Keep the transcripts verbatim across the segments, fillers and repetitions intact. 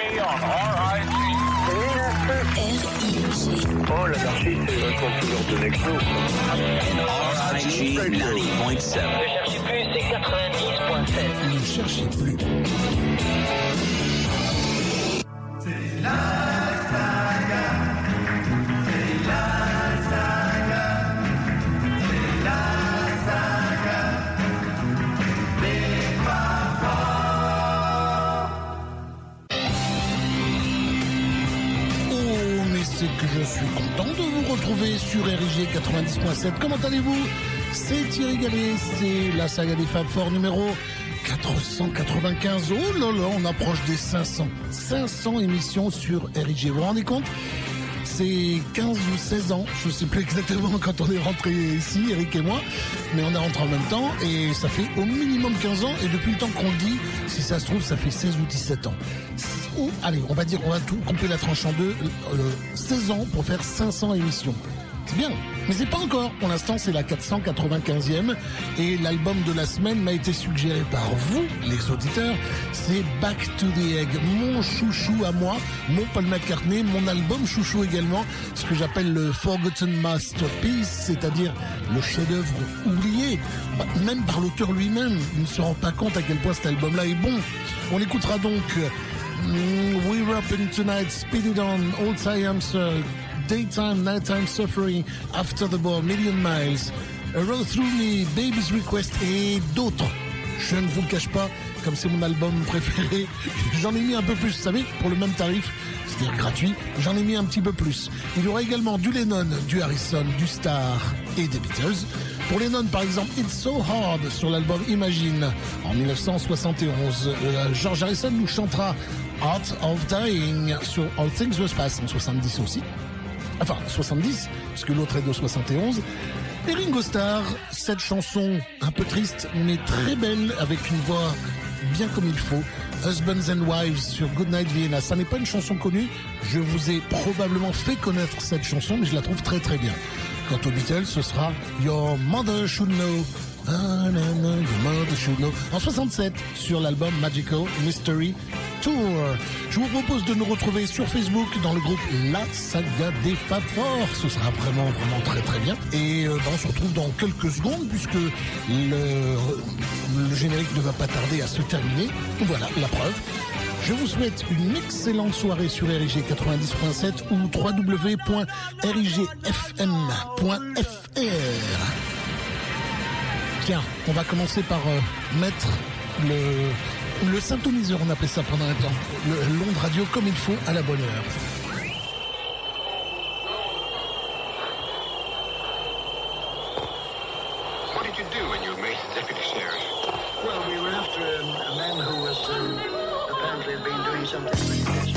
Oh, l'anarchie, c'est vingt toujours de Nexo. R I G quatre-vingt-dix point sept. Ne cherchez plus, c'est quatre-vingt-dix point sept. Ne cherchez plus. C'est la saga. C'est la saga. C'est la saga. Des papas. Oh, mais c'est que je suis content de vous retrouver sur R I G quatre-vingt-dix point sept. Comment allez-vous? C'est Thierry Gallet, c'est la saga des Fab Four numéro quatre cent quatre-vingt-quinze. Oh là là, on approche des cinq cents. cinq cents émissions sur R I G. Vous vous rendez compte? C'est quinze ou seize ans, je ne sais plus exactement quand on est rentré ici, Eric et moi, mais on est rentré en même temps et ça fait au minimum quinze ans et depuis le temps qu'on le dit, si ça se trouve, ça fait seize ou dix-sept ans. Ou, allez, on va dire, on va tout couper la tranche en deux, euh, seize ans pour faire cinq cents émissions. C'est bien, mais c'est pas encore. Pour l'instant, c'est la quatre cent quatre-vingt-quinzième et l'album de la semaine m'a été suggéré par vous, les auditeurs. C'est Back to the Egg, mon chouchou à moi, mon Paul McCartney, mon album chouchou également, ce que j'appelle le Forgotten Masterpiece, c'est-à-dire le chef-d'œuvre oublié, bah, même par l'auteur lui-même. Il ne se rend pas compte à quel point cet album-là est bon. On écoutera donc mm, We're Up in Tonight, Speed It On, All Times, uh, Daytime, Nighttime Suffering, After the Ball, Million Miles, A Road Through Me, Baby's Request et d'autres. Je ne vous le cache pas, comme c'est mon album préféré, j'en ai mis un peu plus, vous savez, pour le même tarif, c'est-à-dire gratuit, j'en ai mis un petit peu plus. Il y aura également du Lennon, du Harrison, du Starr et des Beatles. Pour Lennon, par exemple, It's So Hard sur l'album Imagine en dix-neuf cent soixante et onze. Euh, George Harrison nous chantera Art of Dying sur All Things Must Pass en soixante-dix aussi. Enfin, soixante-dix, puisque l'autre est de soixante et onze. Et Ringo Starr, cette chanson un peu triste, mais très belle, avec une voix bien comme il faut. Husbands and Wives sur Goodnight Vienna. Ça n'est pas une chanson connue. Je vous ai probablement fait connaître cette chanson, mais je la trouve très très bien. Quant aux Beatles, ce sera Your Mother Should Know. Ah, na, na, Your Mother Should Know. En soixante-sept, sur l'album Magical Mystery Tour. Je vous propose de nous retrouver sur Facebook dans le groupe La Saga des Fab Four. Ce sera vraiment, vraiment très très bien. Et euh, ben, on se retrouve dans quelques secondes puisque le, le générique ne va pas tarder à se terminer. Voilà, la preuve. Je vous souhaite une excellente soirée sur R I G quatre-vingt-dix point sept ou w w w point r i g f m point f r. Tiens, on va commencer par euh, mettre le... Le synthoniseur, on appelait ça pendant un temps. Le Londres Radio comme il faut à la bonne heure. What did you do when you made the deputy sheriff? Well, we were after a, a man who was um, apparently had been doing something pretty desperate.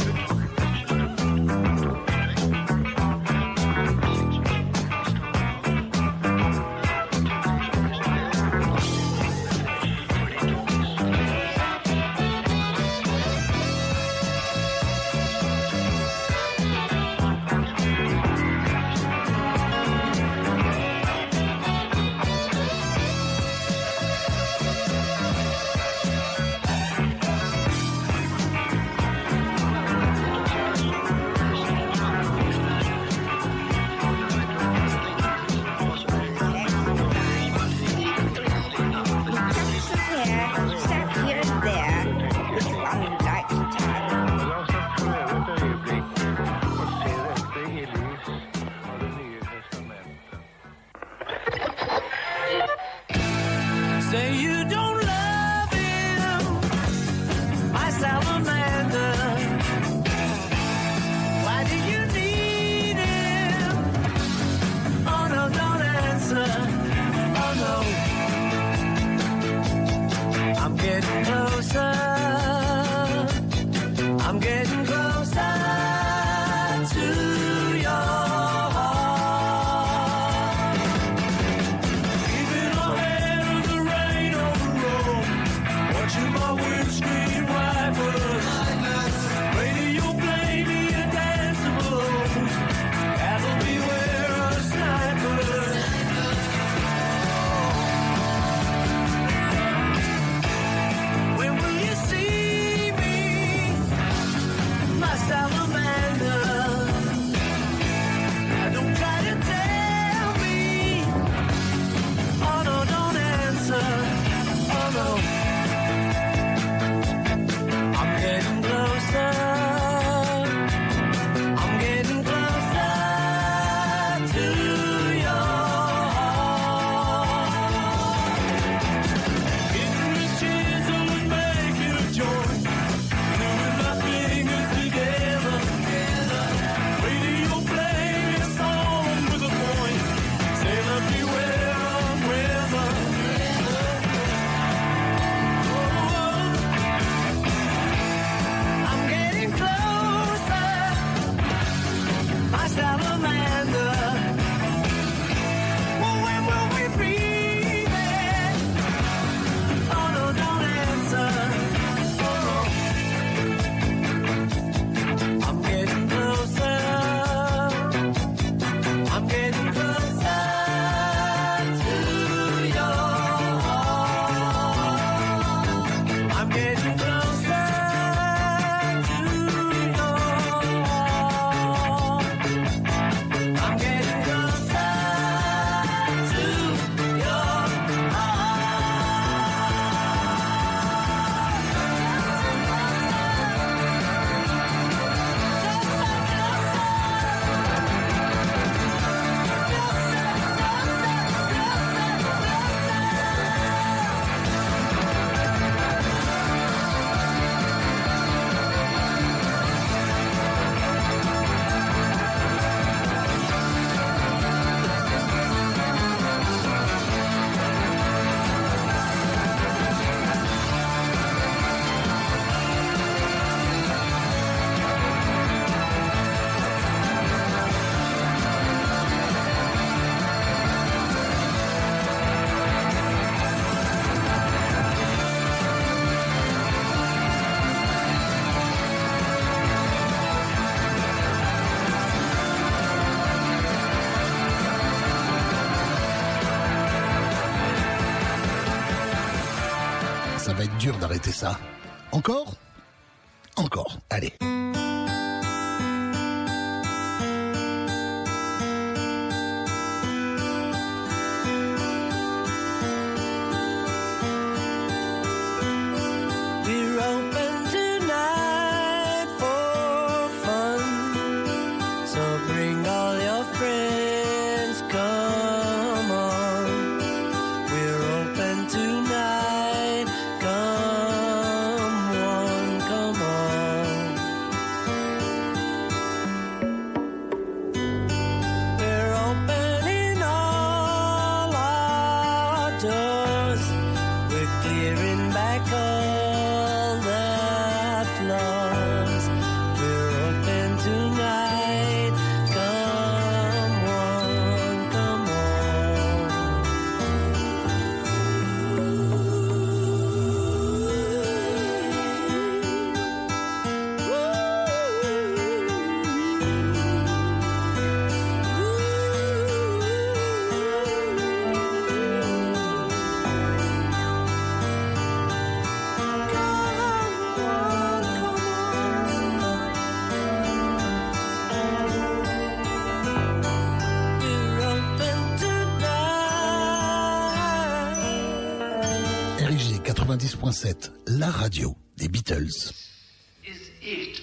dur d'arrêter ça. Encore ? Encore. Allez. quatre-vingt-dix point sept, la radio des Beatles. Is it?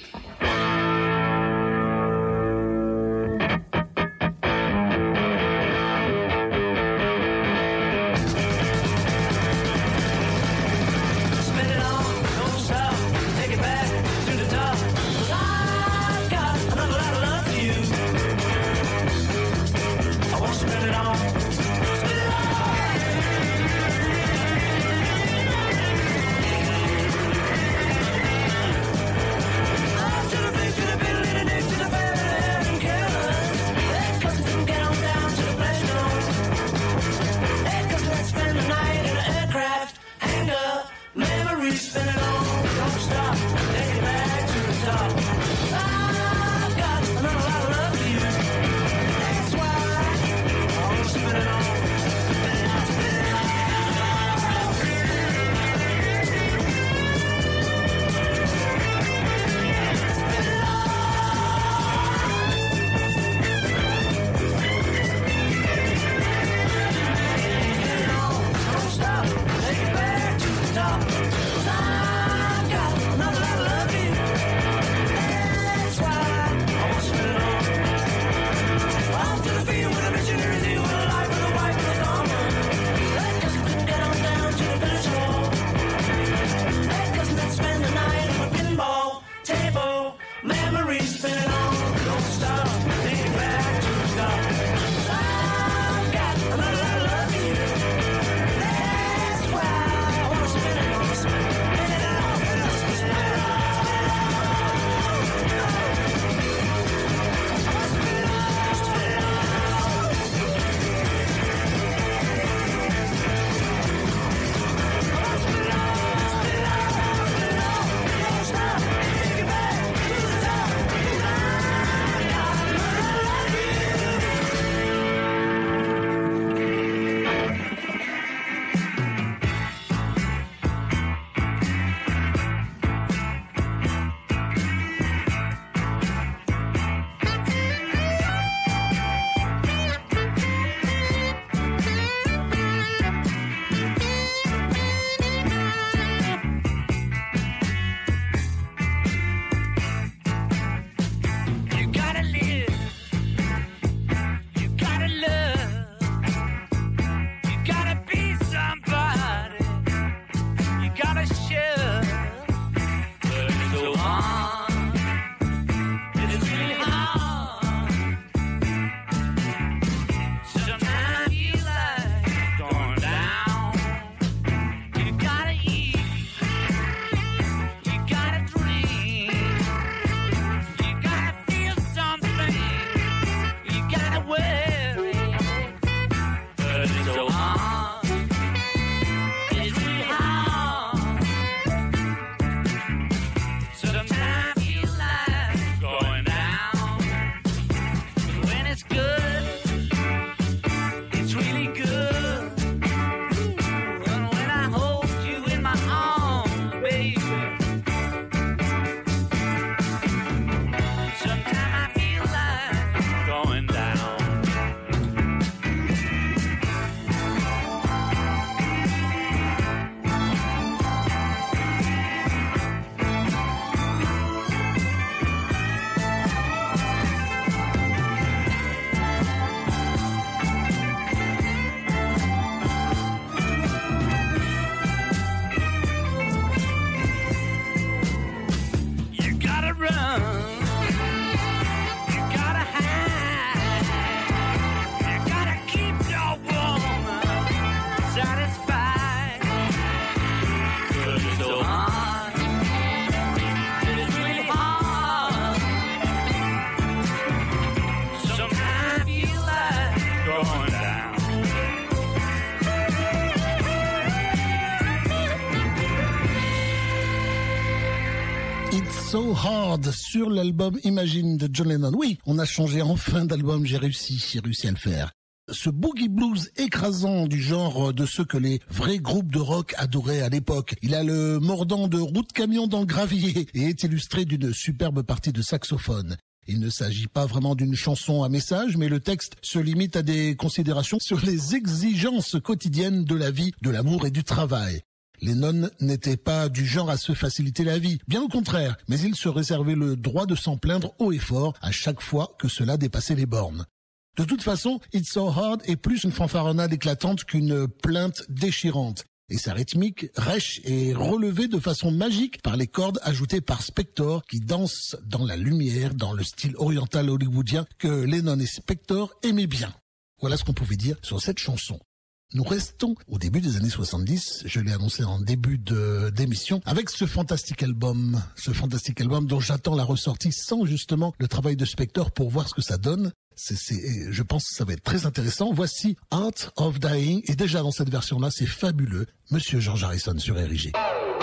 So Hard sur l'album Imagine de John Lennon. Oui, on a changé en fin d'album, j'ai réussi, j'ai réussi à le faire. Ce boogie blues écrasant du genre de ceux que les vrais groupes de rock adoraient à l'époque. Il a le mordant de roue de camion dans le gravier et est illustré d'une superbe partie de saxophone. Il ne s'agit pas vraiment d'une chanson à message, mais le texte se limite à des considérations sur les exigences quotidiennes de la vie, de l'amour et du travail. Lennon n'était pas du genre à se faciliter la vie, bien au contraire, mais il se réservait le droit de s'en plaindre haut et fort à chaque fois que cela dépassait les bornes. De toute façon, It's So Hard est plus une fanfaronnade éclatante qu'une plainte déchirante. Et sa rythmique rêche et relevée de façon magique par les cordes ajoutées par Spector qui dansent dans la lumière, dans le style oriental hollywoodien que Lennon et Spector aimaient bien. Voilà ce qu'on pouvait dire sur cette chanson. Nous restons au début des années soixante-dix, je l'ai annoncé en début de, d'émission, avec ce fantastique album, ce fantastique album dont j'attends la ressortie sans justement le travail de Spector pour voir ce que ça donne. C'est, c'est, je pense que ça va être très intéressant. Voici Art of Dying, et déjà dans cette version-là, c'est fabuleux. Monsieur George Harrison sur R I G.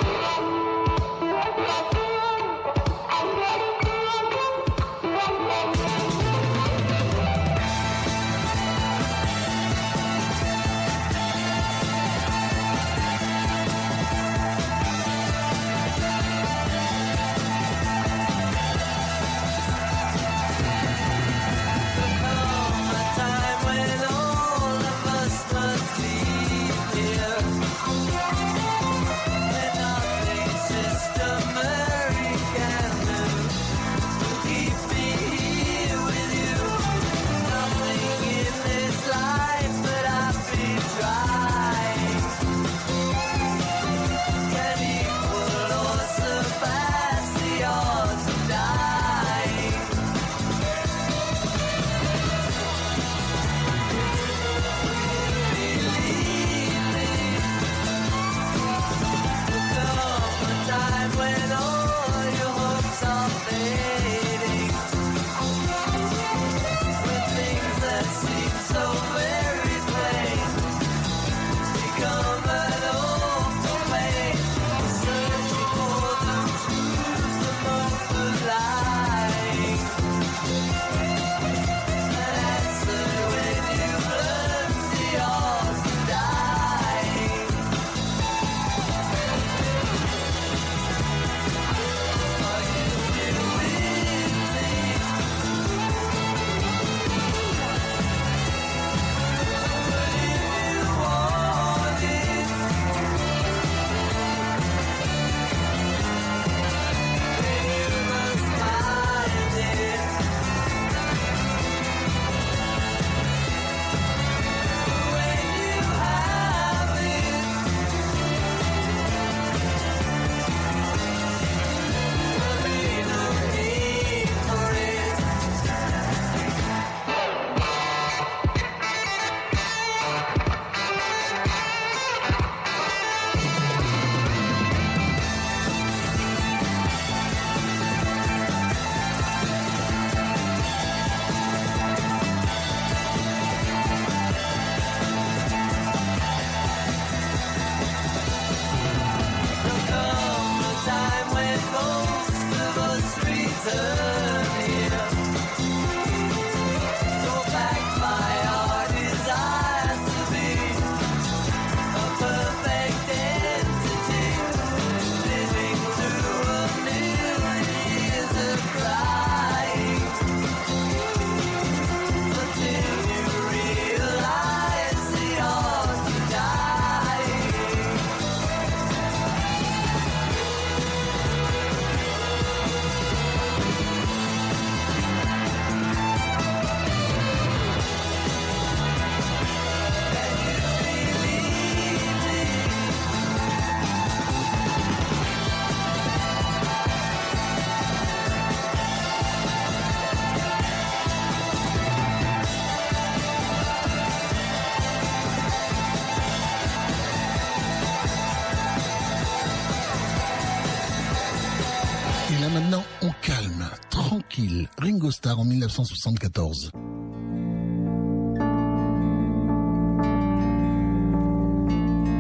Maintenant, on calme, tranquille. Ringo Starr en mille neuf cent soixante-quatorze.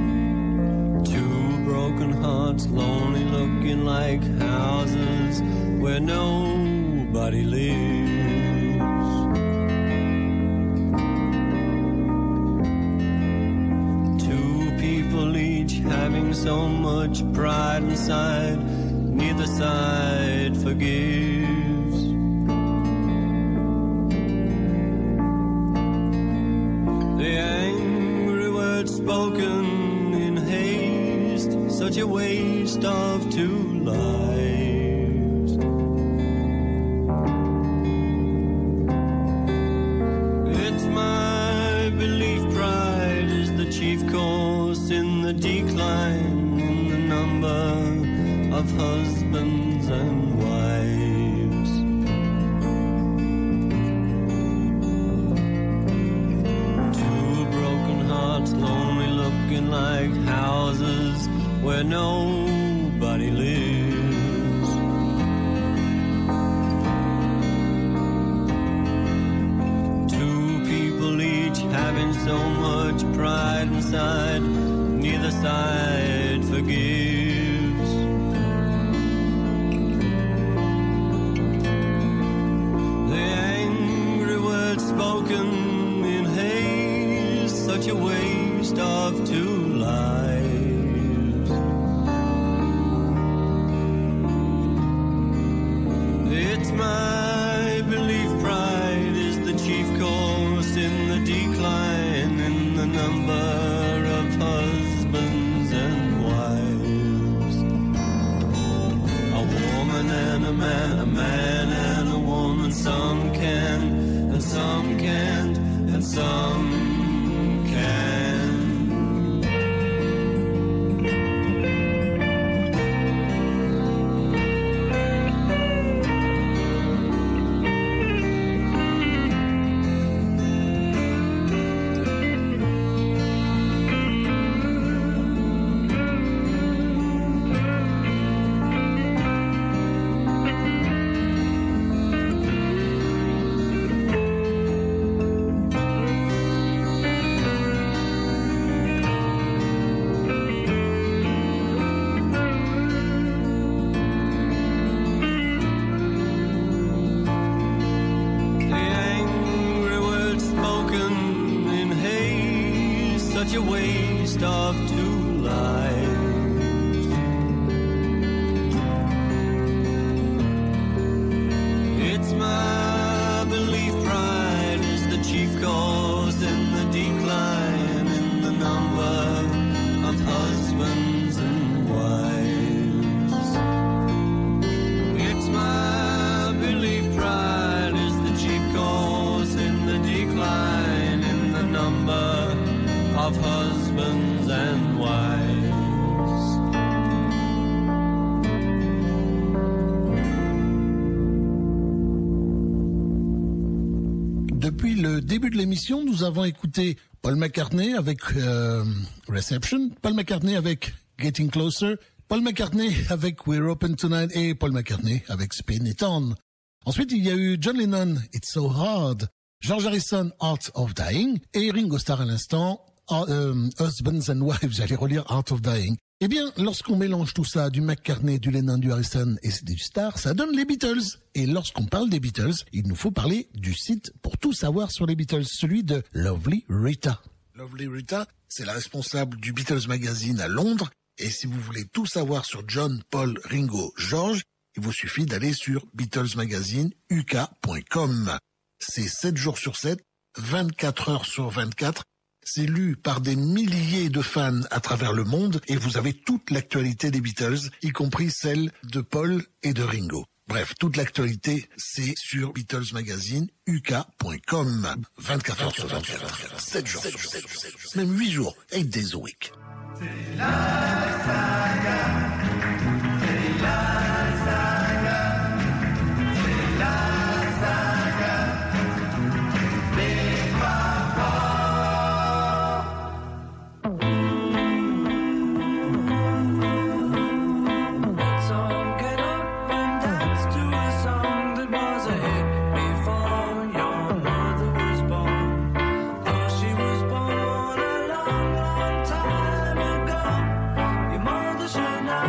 Two broken hearts, lonely looking like houses. where nobody lives. Two people each having so much pride inside, neither side forgives. The angry words spoken in haste, such a waste of two lives. It's my belief pride is the chief cause in the decline in the number of husbands and wives. Two broken hearts lonely looking like houses where nobody lives. Two people each having so much pride inside, neither side forgives. The angry words spoken in haste, such a waste of two lives. It's my belief pride is the chief cause in the decline in the number of husbands and wives. A woman and a man, a man and a woman, some can and some can't and some can. Such a waste of two lives. It's my belief pride is the chief cause in the decline in the number of husbands and wives. It's my belief pride is the chief cause in the decline in the number of husbands and wives. Depuis le début de l'émission, nous avons écouté Paul McCartney avec euh, Reception, Paul McCartney avec Getting Closer, Paul McCartney avec We're Open Tonight et Paul McCartney avec Spin It On. Ensuite, il y a eu John Lennon, It's So Hard, George Harrison, Art of Dying et Ringo Starr à l'instant, Uh, Husbands and Wives, j'allais relire Art of Dying. Eh bien, lorsqu'on mélange tout ça, du McCartney, du Lennon, du Harrison et du Starr, ça donne les Beatles. Et lorsqu'on parle des Beatles, il nous faut parler du site pour tout savoir sur les Beatles, celui de Lovely Rita. Lovely Rita, c'est la responsable du Beatles Magazine à Londres. Et si vous voulez tout savoir sur John, Paul, Ringo, George, il vous suffit d'aller sur Beatles Magazine U K point com. C'est sept jours sur sept, vingt-quatre heures sur vingt-quatre. C'est lu par des milliers de fans à travers le monde et vous avez toute l'actualité des Beatles, y compris celle de Paul et de Ringo. Bref, toute l'actualité, c'est sur Beatles Magazine U K point com. vingt-quatre heures sur vingt-quatre, sept jours sur sept, même huit jours, eight days a week. C'est la saga, c'est la saga, c'est la saga, des papas. Should not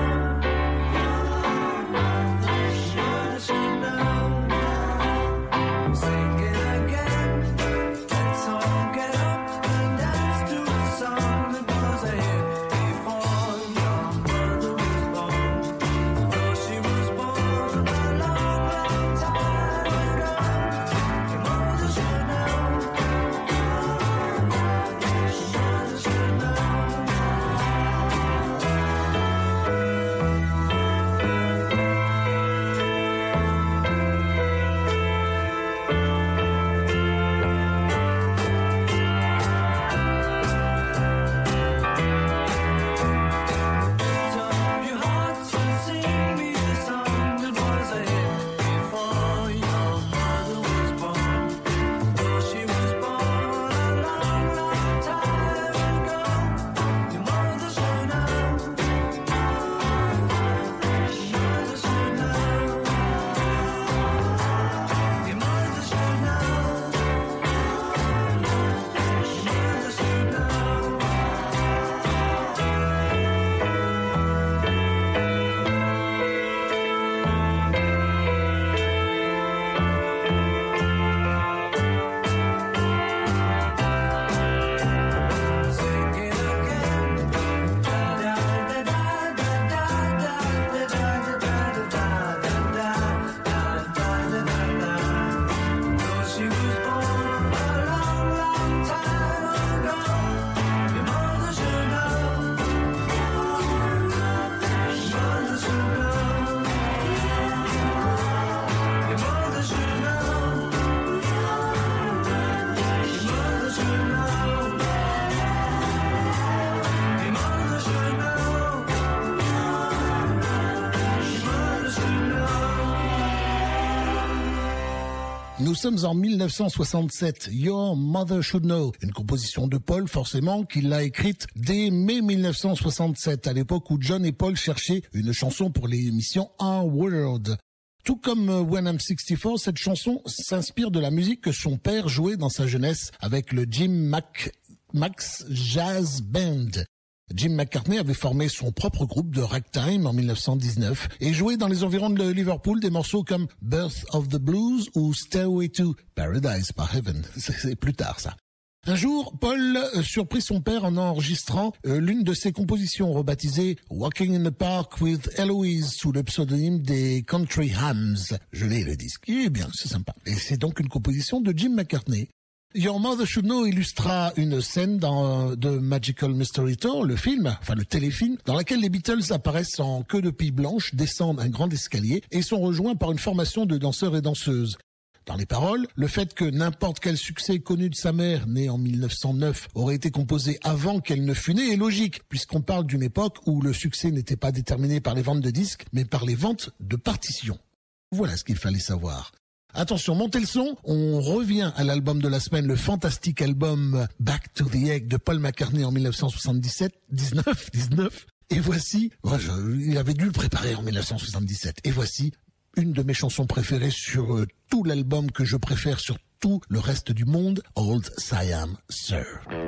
Nous sommes en mille neuf cent soixante-sept, Your Mother Should Know, une composition de Paul forcément qu'il l'a écrite dès mai mille neuf cent soixante-sept, à l'époque où John et Paul cherchaient une chanson pour l'émission Our World. Tout comme When I'm sixty-four, cette chanson s'inspire de la musique que son père jouait dans sa jeunesse avec le Jim Mac... Max Jazz Band. Jim McCartney avait formé son propre groupe de ragtime en mille neuf cent dix-neuf et joué dans les environs de Liverpool des morceaux comme Birth of the Blues ou Stairway to Paradise par Heaven. C'est plus tard ça. Un jour, Paul surprit son père en enregistrant euh, l'une de ses compositions rebaptisée Walking in the Park with Eloise sous le pseudonyme des Country Hams. Je l'ai le disque. Eh bien, c'est sympa. Et c'est donc une composition de Jim McCartney. Your Mother Should Know illustra une scène dans de Magical Mystery Tour, le film, enfin le téléfilm, dans laquelle les Beatles apparaissent en queue de pie blanche, descendent un grand escalier et sont rejoints par une formation de danseurs et danseuses. Dans les paroles, le fait que n'importe quel succès connu de sa mère, née en mille neuf cent neuf, aurait été composé avant qu'elle ne fût née est logique, puisqu'on parle d'une époque où le succès n'était pas déterminé par les ventes de disques, mais par les ventes de partitions. Voilà ce qu'il fallait savoir. Attention, montez le son, on revient à l'album de la semaine, le fantastique album Back to the Egg de Paul McCartney en mille neuf cent soixante-dix-sept, dix-neuf, dix-neuf, et voici, ouais, je, il avait dû le préparer en mille neuf cent soixante-dix-sept, et voici une de mes chansons préférées sur euh, tout l'album que je préfère sur tout le reste du monde, Old Siam Sir.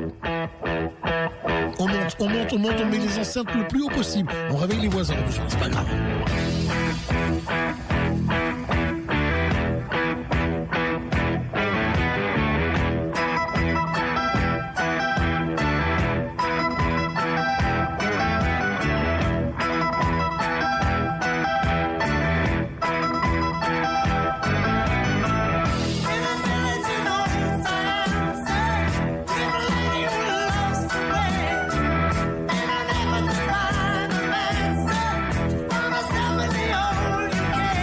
On monte, on monte, on monte, on met les enceintes le plus haut possible, on réveille les voisins, c'est pas grave. Somebody old, you can't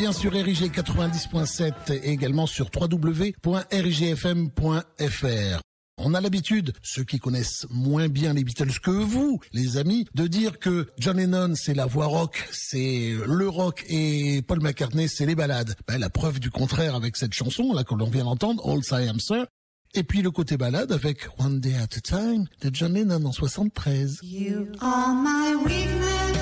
bien sur R I G quatre-vingt-dix point sept et également sur w w w point r i g f m point f r. On a l'habitude, ceux qui connaissent moins bien les Beatles que vous, les amis, de dire que John Lennon c'est la voix rock, c'est le rock, et Paul McCartney c'est les ballades. Ben, la preuve du contraire avec cette chanson là que l'on vient d'entendre, All I Am Sir. Et puis le côté balade avec One Day at a Time de John Lennon en soixante-treize. You are my weakness.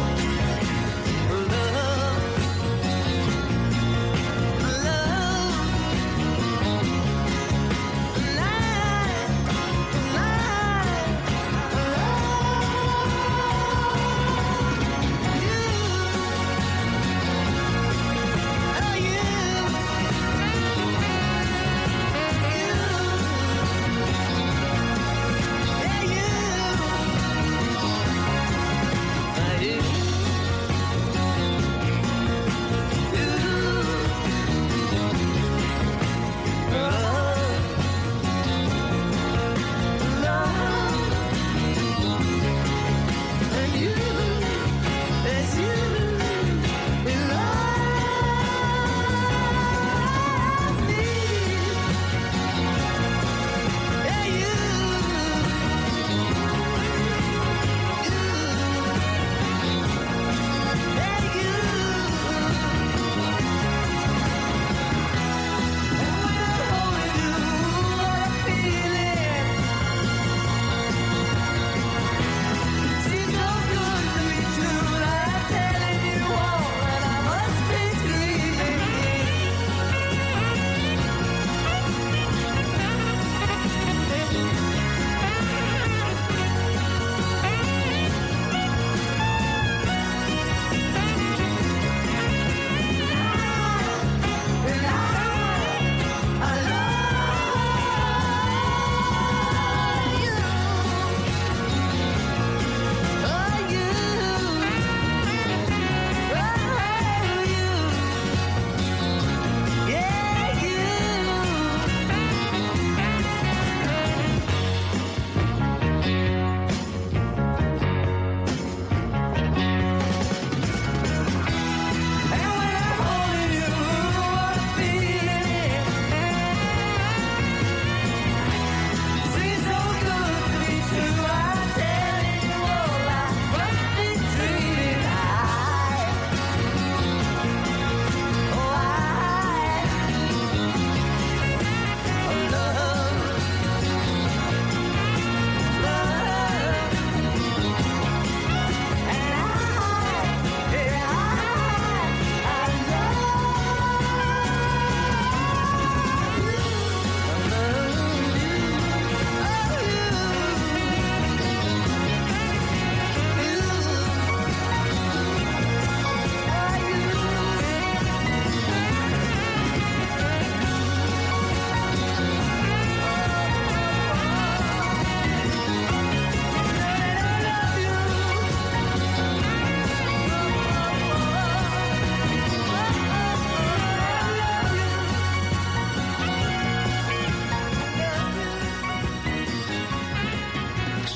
Love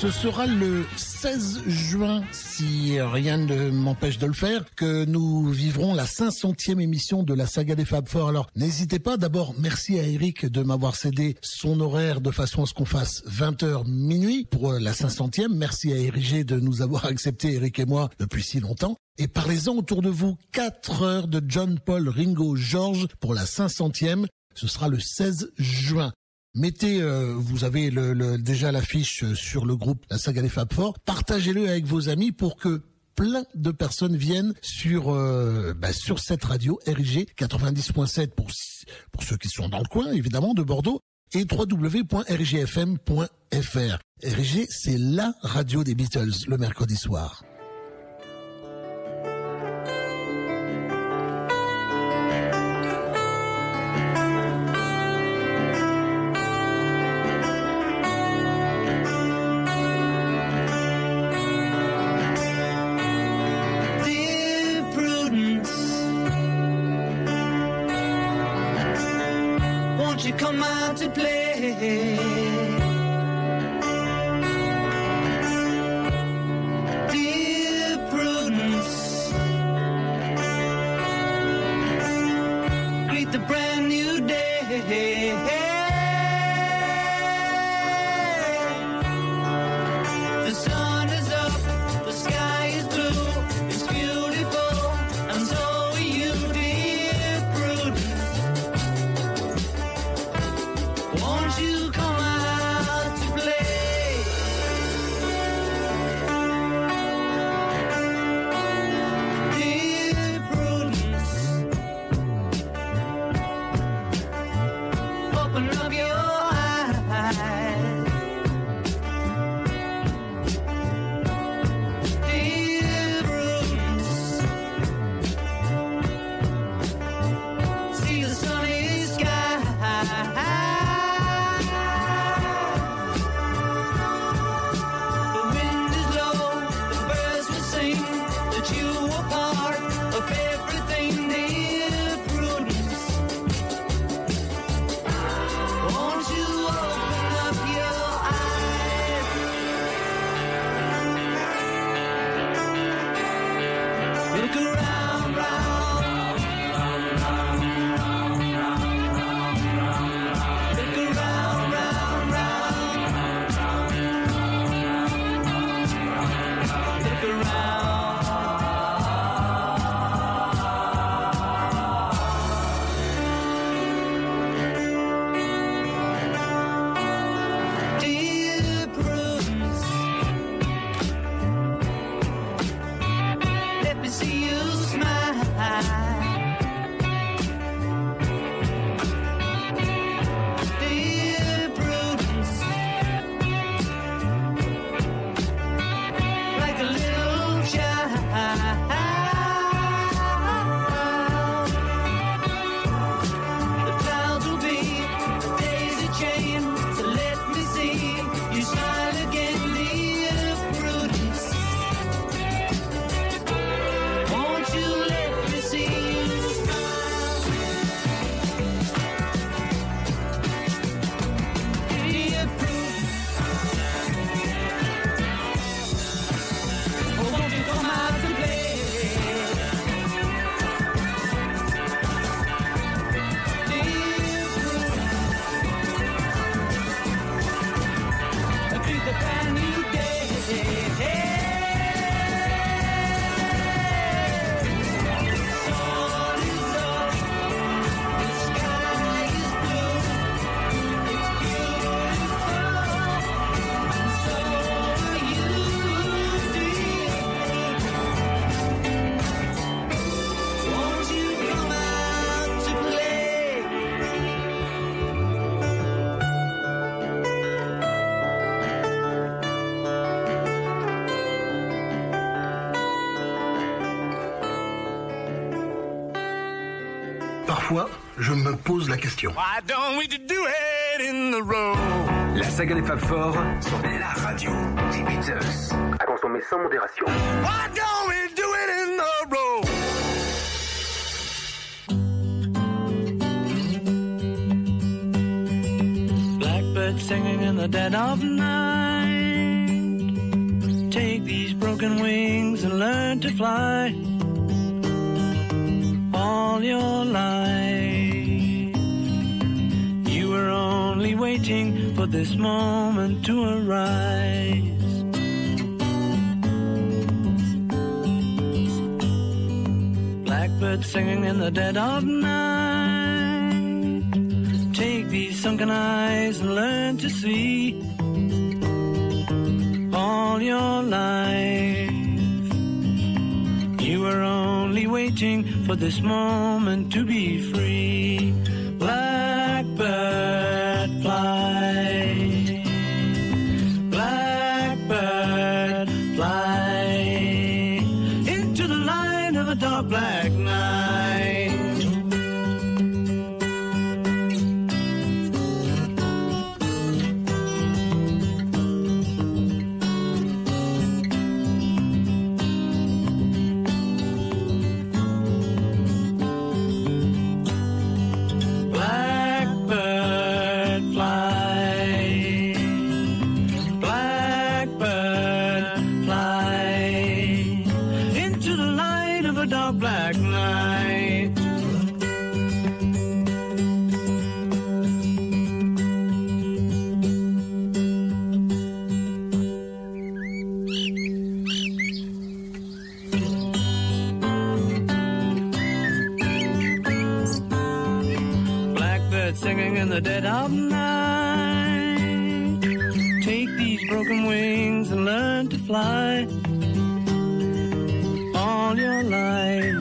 Ce sera le seize juin, si rien ne m'empêche de le faire, que nous vivrons la cinq centième émission de la saga des Fab Four. Alors, n'hésitez pas. D'abord, merci à Eric de m'avoir cédé son horaire de façon à ce qu'on fasse vingt heures minuit pour la cinq centième. Merci à Érigé de nous avoir accepté, Eric et moi, depuis si longtemps. Et parlez-en autour de vous, quatre heures de John, Paul, Ringo, George pour la cinq centième. Ce sera le seize juin. Mettez, euh, vous avez le, le, déjà l'affiche sur le groupe La Saga des Fab Four. Partagez-le avec vos amis pour que plein de personnes viennent sur euh, bah, sur cette radio R I G quatre-vingt-dix point sept pour pour ceux qui sont dans le coin, évidemment, de Bordeaux, et w w w point r i g f m point f r. R I G, c'est la radio des Beatles le mercredi soir. You come out to play. Dear Prudence, greet the brand new day. The sun is up, the sky is blue, it's beautiful, and so are you, dear Prudence. Won't you come out to play? Dear Prudence, open up your eyes. Dear Prudence, see the sunny sky. Parfois, je me pose la question. Why don't we do it in the road? La saga des Fab Four sur la radio des Beatles. À consommer sans modération. Why don't we do it in the road? Blackbird singing in the dead of night. broken wings and learn to fly all your life. You were only waiting for this moment to arise. Blackbird singing in the dead of night. Take these sunken eyes and learn to see all your life. You were only waiting for this moment to be free. Blackbird fly, blackbird fly into the light of a dark black night. Black night. Blackbird singing in the dead of night. Take these broken wings and learn to fly all your life.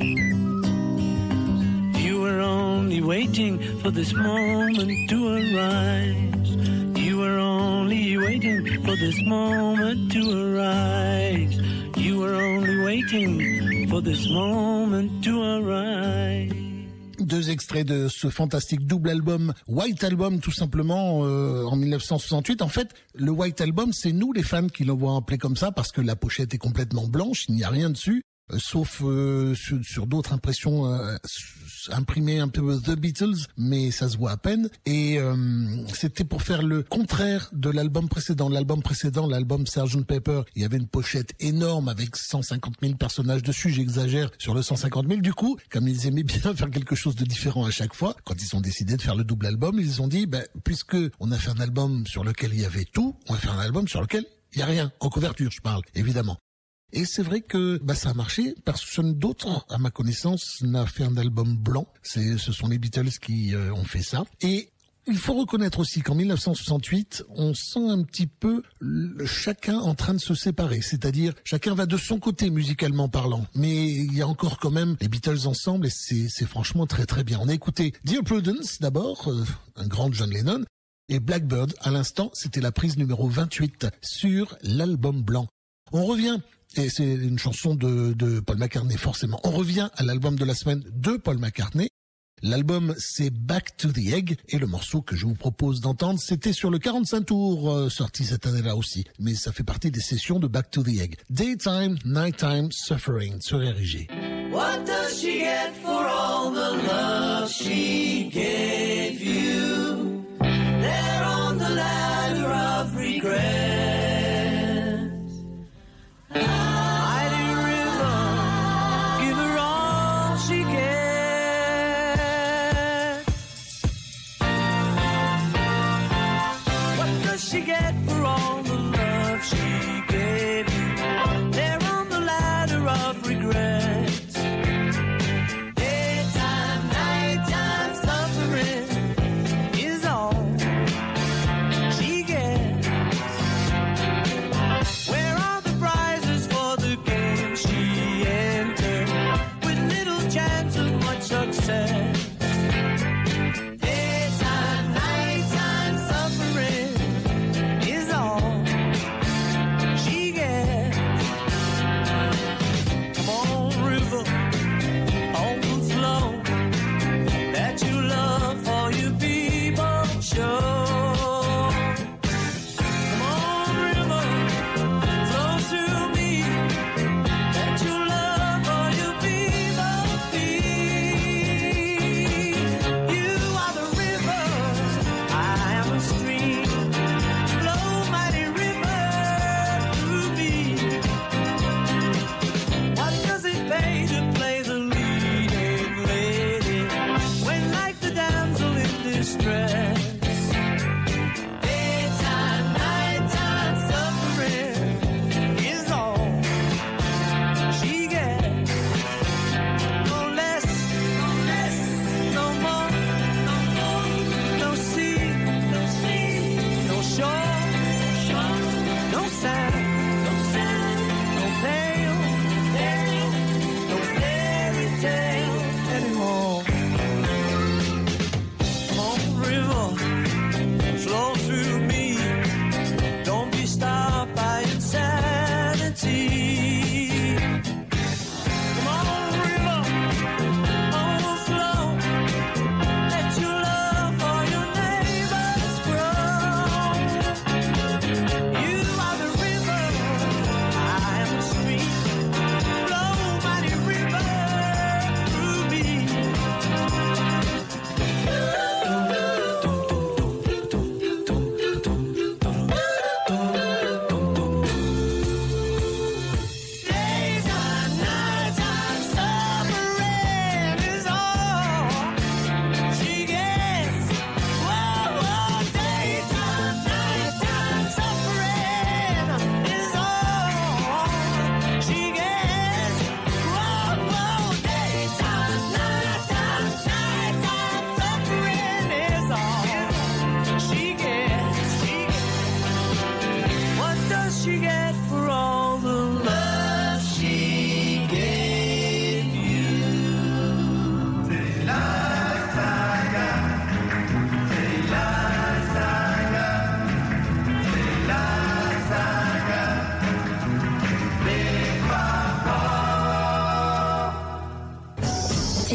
You were only waiting for this moment to arise. You were only waiting for this moment to arise. You were only waiting for this moment to arise. Deux extraits de ce fantastique double album, White Album tout simplement, euh, en mille neuf cent soixante-huit. En fait, le White Album, c'est nous les fans qui l'avons appelé comme ça parce que la pochette est complètement blanche, il n'y a rien dessus. Euh, sauf euh, sur, sur d'autres impressions euh, imprimées un peu The Beatles, mais ça se voit à peine. Et euh, c'était pour faire le contraire de l'album précédent. L'album précédent, l'album sergeant Pepper, il y avait une pochette énorme avec cent cinquante mille personnages dessus. J'exagère sur le cent cinquante mille. Du coup, comme ils aimaient bien faire quelque chose de différent à chaque fois, quand ils ont décidé de faire le double album, ils ont dit, ben, puisque on a fait un album sur lequel il y avait tout, on va faire un album sur lequel il y a rien. En couverture, je parle, évidemment. Et c'est vrai que bah ça a marché. Personne d'autre, à ma connaissance, n'a fait un album blanc. C'est, ce sont les Beatles qui euh, ont fait ça. Et il faut reconnaître aussi qu'en mille neuf cent soixante-huit, on sent un petit peu le, chacun en train de se séparer. C'est-à-dire, chacun va de son côté musicalement parlant. Mais il y a encore quand même les Beatles ensemble et c'est, c'est franchement très très bien. On a écouté Dear Prudence d'abord, euh, un grand John Lennon, et Blackbird à l'instant, c'était la prise numéro vingt-huit sur l'album blanc. On revient. Et c'est une chanson de, de Paul McCartney, forcément. On revient à l'album de la semaine de Paul McCartney. L'album, c'est Back to the Egg. Et le morceau que je vous propose d'entendre, c'était sur le quarante-cinq tours, euh, sorti cette année-là aussi. Mais ça fait partie des sessions de Back to the Egg. Daytime, Nighttime, Suffering, sur R G. What does she get for all the love she gave you? There on the ladder of regret. Mighty river, give her all she gets. What does she get for all the love she gave you? There on the ladder of regrets. Daytime, nighttime, suffering.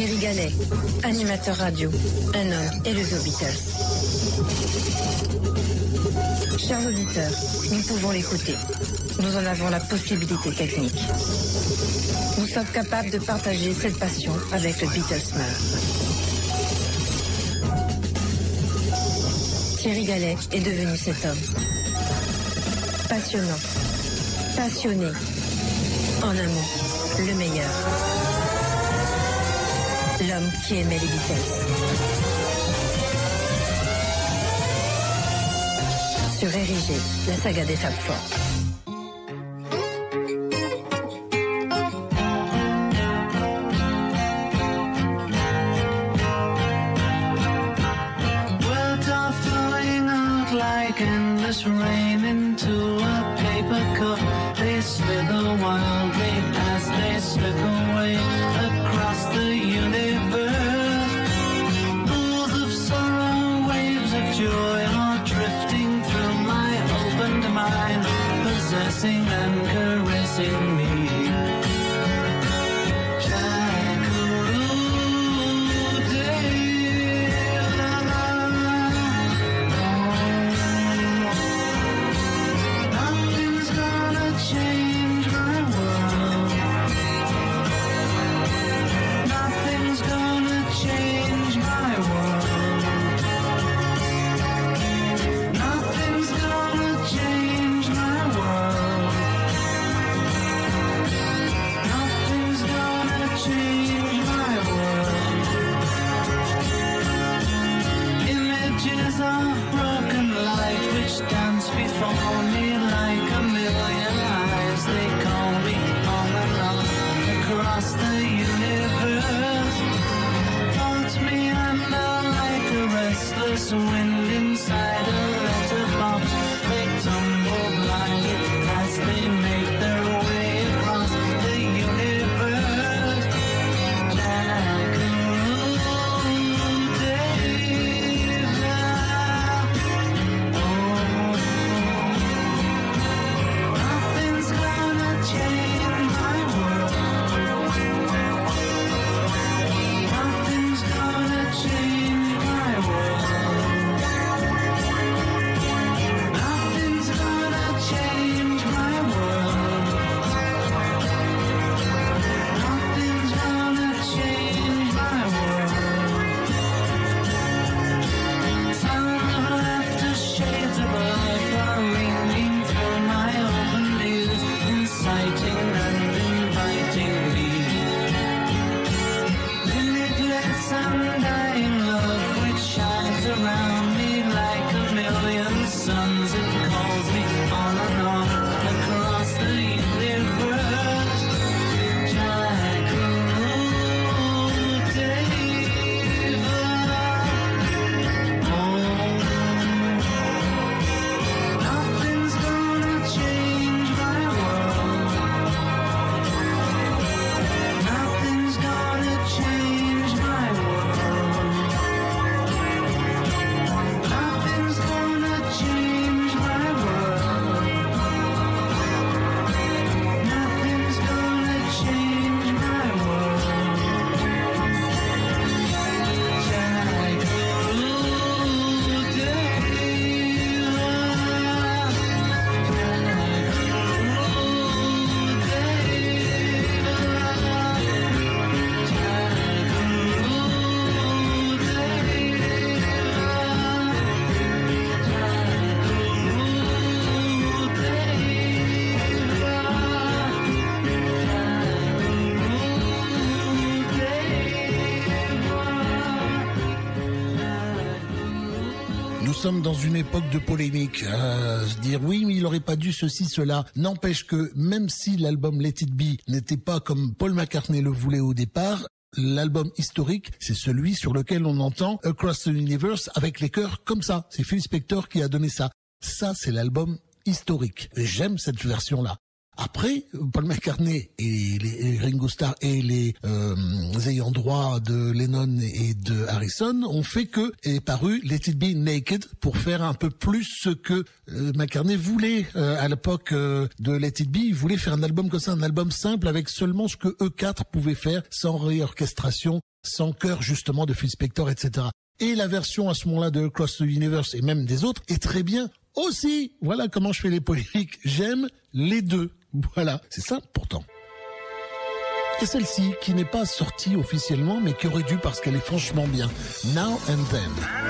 Thierry Gallet, animateur radio, un homme élevé aux Beatles. Chers auditeurs, nous pouvons l'écouter. Nous en avons la possibilité technique. Nous sommes capables de partager cette passion avec le Beatlesman. Thierry Gallet est devenu cet homme. Passionnant, passionné, en un mot, le meilleur. L'homme qui aimait les Beatles. Sur R I G, la saga des Fab Four. Words are flowing out like endless rain into a paper cup. They slither wildly as they slip away across the universe. Pools of sorrow, waves of joy are drifting through my opened mind, possessing and caressing me. Wind inside a letterbox, they tumble blindly as they make their way across the universe. Jack and Dave, oh, nothing's gonna change my world. Nothing's gonna change my world. Nous sommes dans une époque de polémique, euh, se dire oui mais il aurait pas dû ceci, cela. N'empêche que même si l'album Let It Be n'était pas comme Paul McCartney le voulait au départ, l'album historique, c'est celui sur lequel on entend Across the Universe avec les chœurs comme ça. C'est Phil Spector qui a donné ça. Ça, c'est l'album historique. Et j'aime cette version-là. Après, Paul McCartney et, les, et Ringo Starr et les euh, ayants droit de Lennon et de Harrison ont fait que est paru Let It Be Naked pour faire un peu plus ce que euh, McCartney voulait euh, à l'époque euh, de Let It Be. Il voulait faire un album comme ça, un album simple avec seulement ce que eux quatre pouvaient faire, sans réorchestration, sans chœur justement de Phil Spector, et cetera. Et la version à ce moment-là de Across the Universe et même des autres est très bien aussi. Voilà comment je fais les polémiques. J'aime les deux. Voilà, c'est ça pourtant. Et celle-ci, qui n'est pas sortie officiellement, mais qui aurait dû parce qu'elle est franchement bien. Now and Then.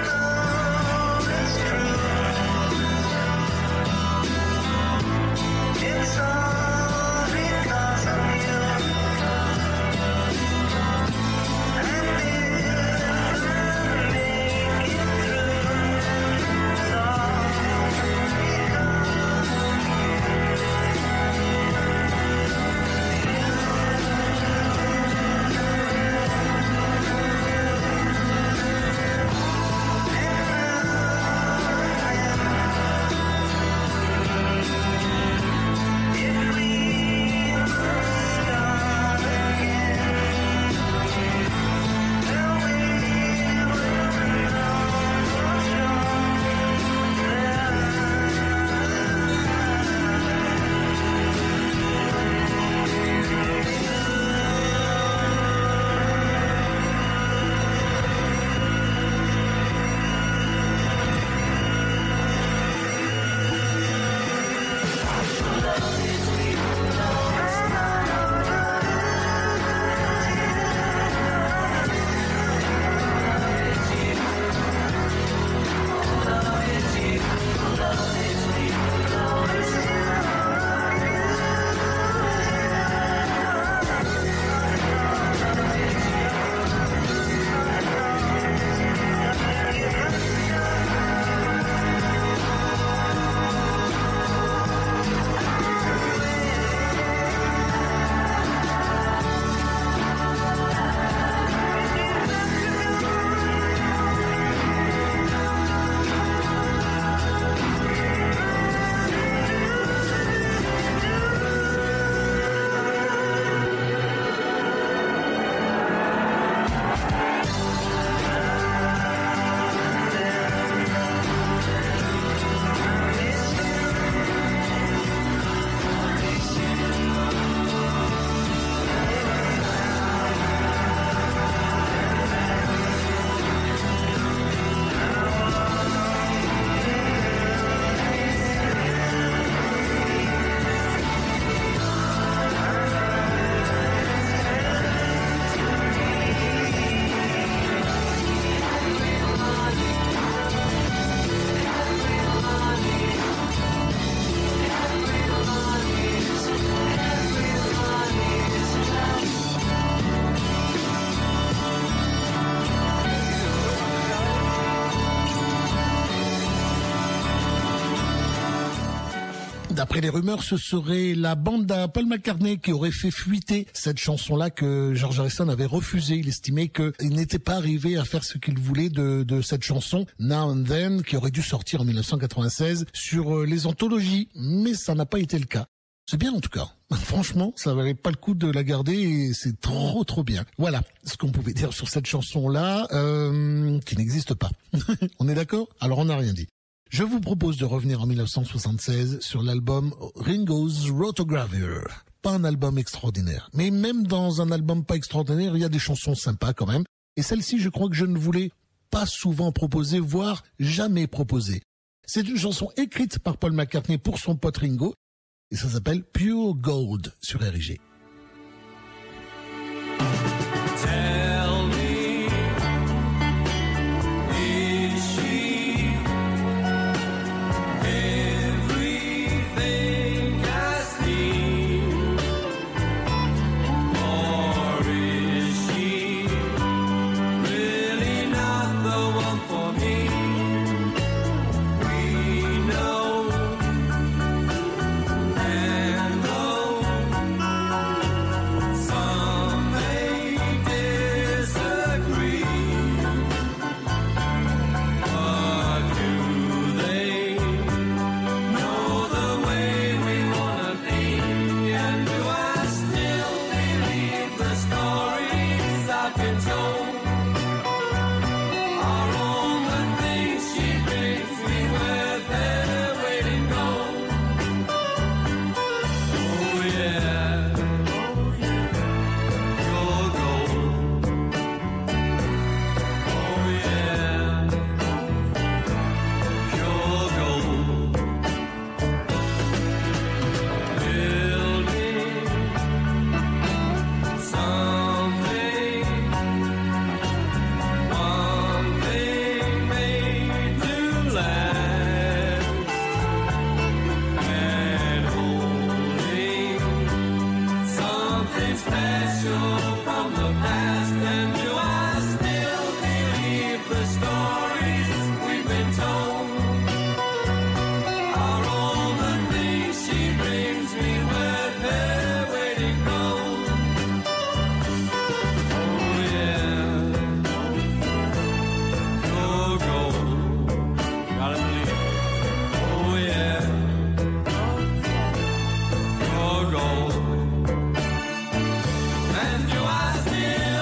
D'après les rumeurs, ce serait la bande à Paul McCartney qui aurait fait fuiter cette chanson-là que George Harrison avait refusé. Il estimait qu'il n'était pas arrivé à faire ce qu'il voulait de, de cette chanson Now and Then, qui aurait dû sortir en dix-neuf cent quatre-vingt-seize sur les anthologies. Mais ça n'a pas été le cas. C'est bien en tout cas. Franchement, ça valait pas le coup de la garder et c'est trop trop bien. Voilà ce qu'on pouvait dire sur cette chanson-là, euh, qui n'existe pas. On est d'accord? Alors on n'a rien dit. Je vous propose de revenir en dix-neuf cent soixante-seize sur l'album Ringo's Rotogravure. Pas un album extraordinaire, mais même dans un album pas extraordinaire, il y a des chansons sympas quand même. Et celle-ci, je crois que je ne voulais pas souvent proposer, voire jamais proposer. C'est une chanson écrite par Paul McCartney pour son pote Ringo, et ça s'appelle Pure Gold sur R I G. Know something special from the past, and do I still believe the stories we've been told? Are all the things she brings me worth her weight in gold? Oh yeah, pure gold, gotta believe it. Oh yeah, pure gold. And do I still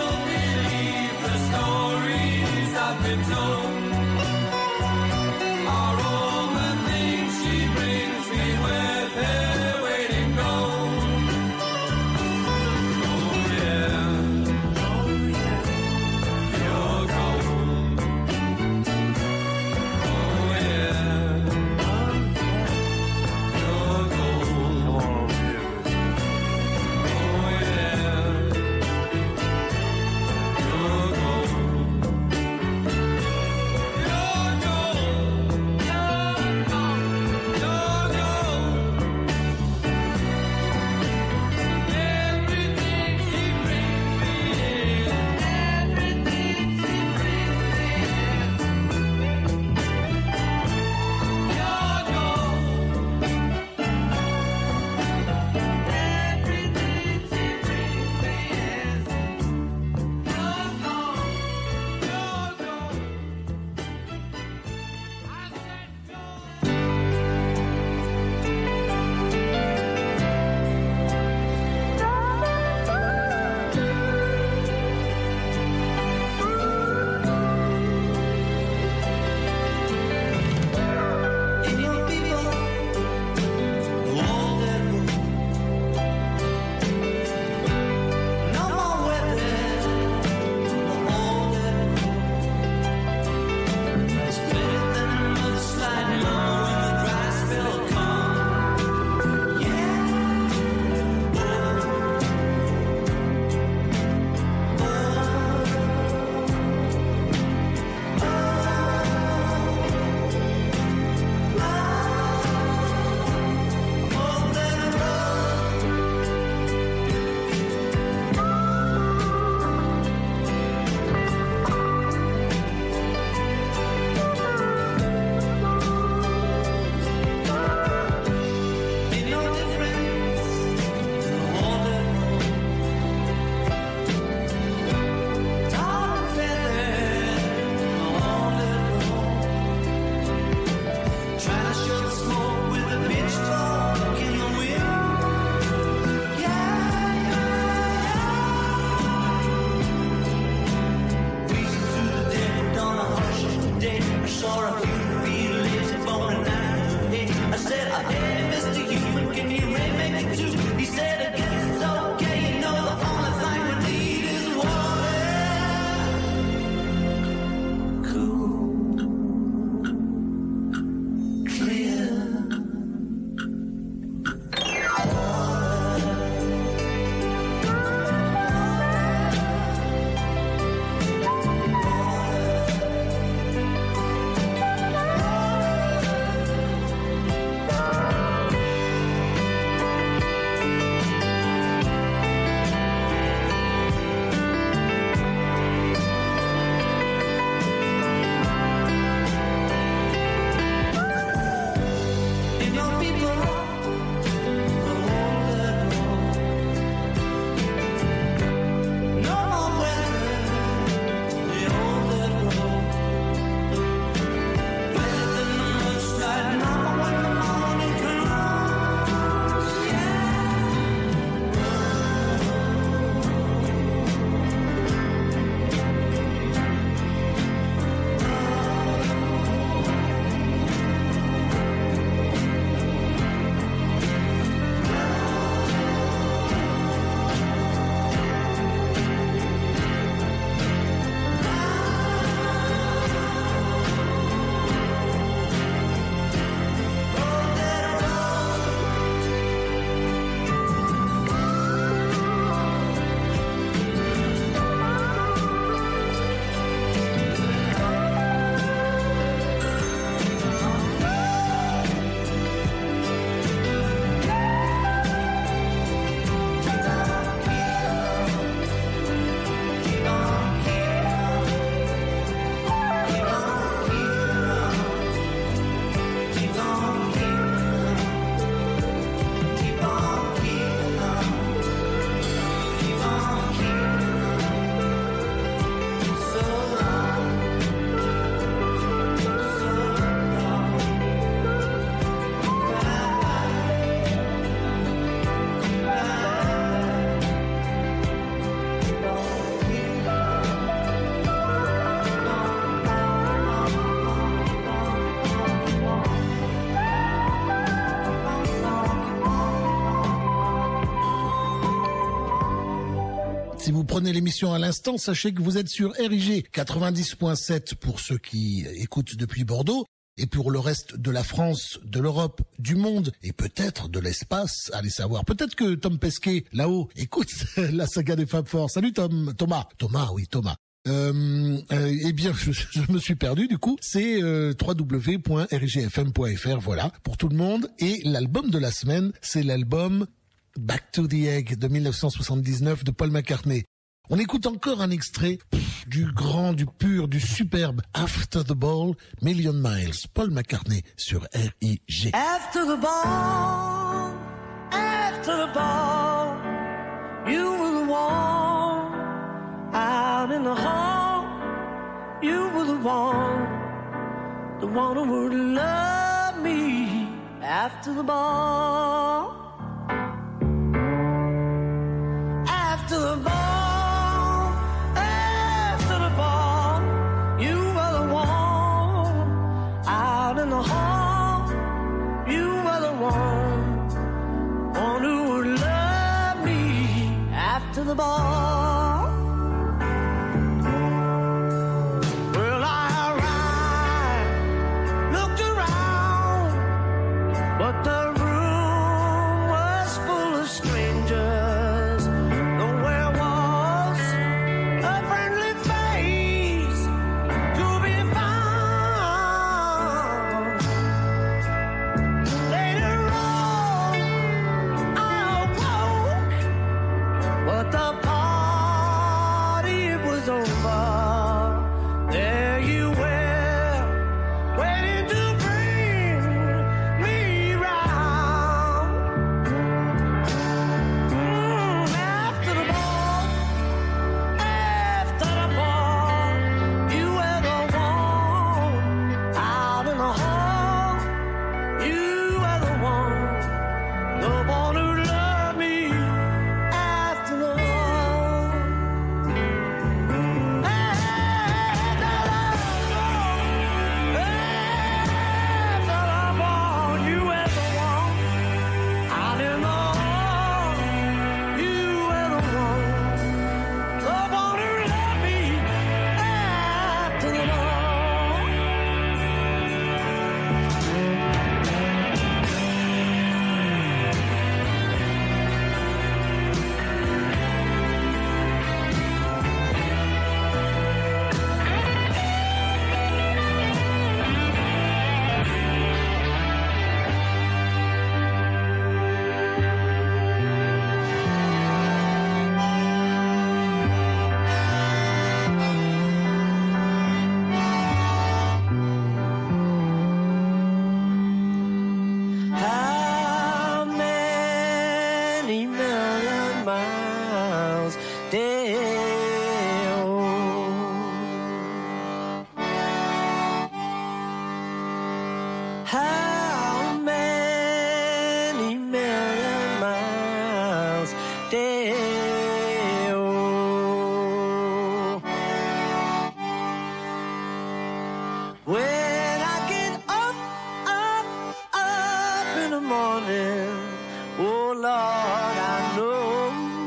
Si vous prenez l'émission à l'instant, sachez que vous êtes sur R I G quatre-vingt-dix point sept pour ceux qui écoutent depuis Bordeaux. Et pour le reste de la France, de l'Europe, du monde et peut-être de l'espace, allez savoir. Peut-être que Tom Pesquet, là-haut, écoute la saga des Fab Four. Salut Tom, Thomas, Thomas, oui Thomas. Euh, euh, eh bien, je, je me suis perdu du coup. C'est euh, w w w point r i g f m point f r, voilà, pour tout le monde. Et l'album de la semaine, c'est l'album Back to the Egg de mille neuf cent soixante-dix-neuf de Paul McCartney. On écoute encore un extrait pff, du grand, du pur, du superbe After the Ball, Million Miles, Paul McCartney sur R I G. After the ball, after the ball, you were the one out in the hall. You were the one, the one who would love me after the ball. After the ball. In the hall, you were the one, one who would love me after the ball. Well, I arrived, looked around, but the room was full of strangers. Nowhere was a friendly face to be found. But the party was over. There you were, waiting to bring me round. Mm, after the ball, after the ball, you were the one out in the hall. You were the one, the one who loved me. How many million miles down? When I get up, up, up in the morning, oh Lord, I know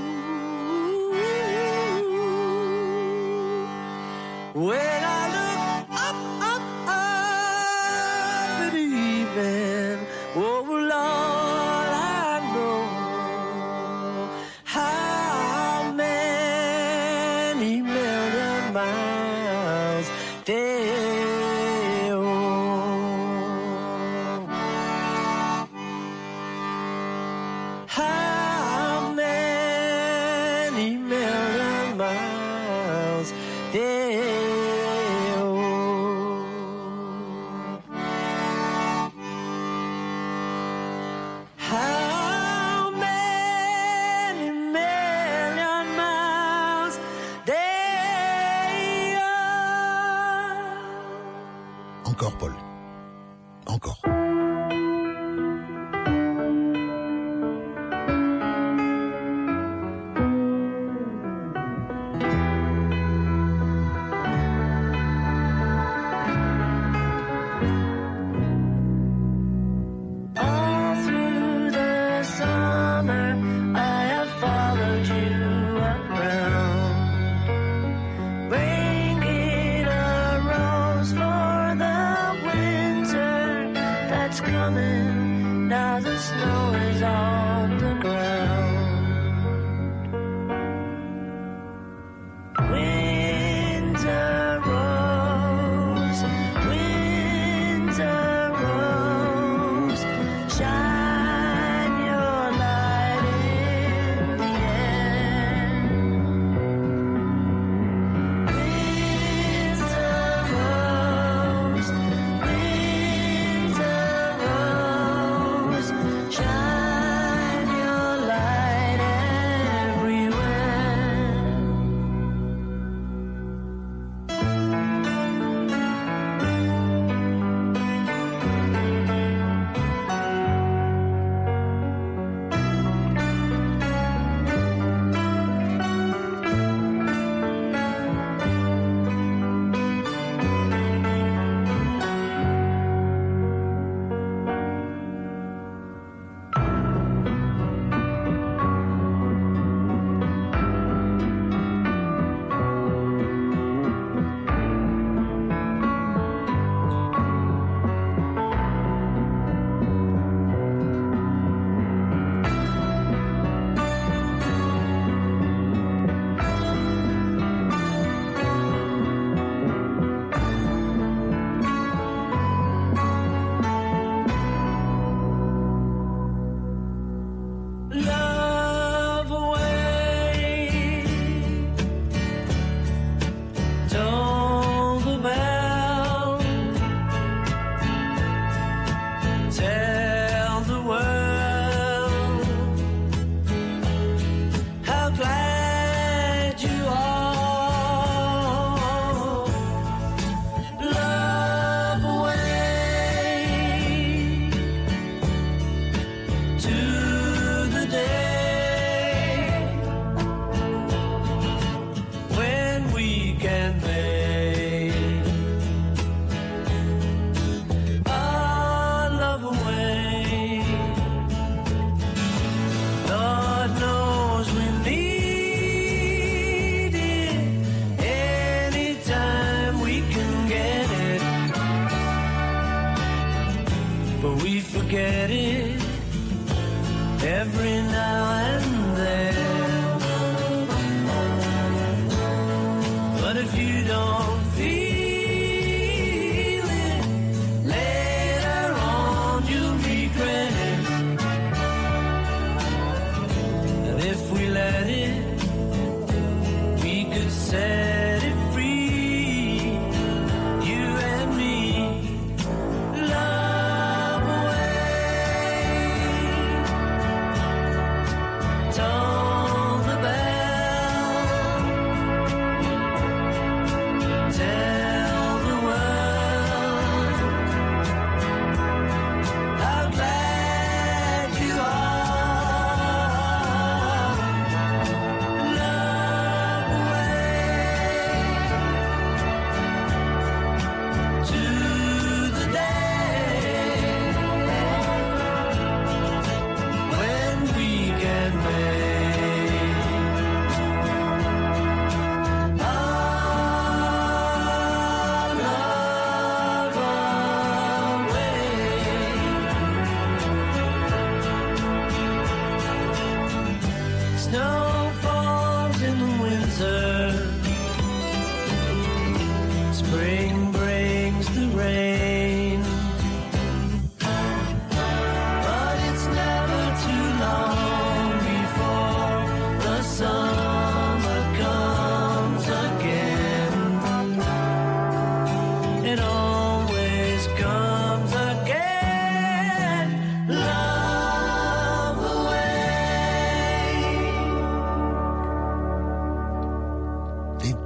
when I look up, up, up in the evening, oh Lord, I know how many million miles down. How many million miles down? How many million miles down? Encore Paul. Encore. All through the summer, I have followed you around.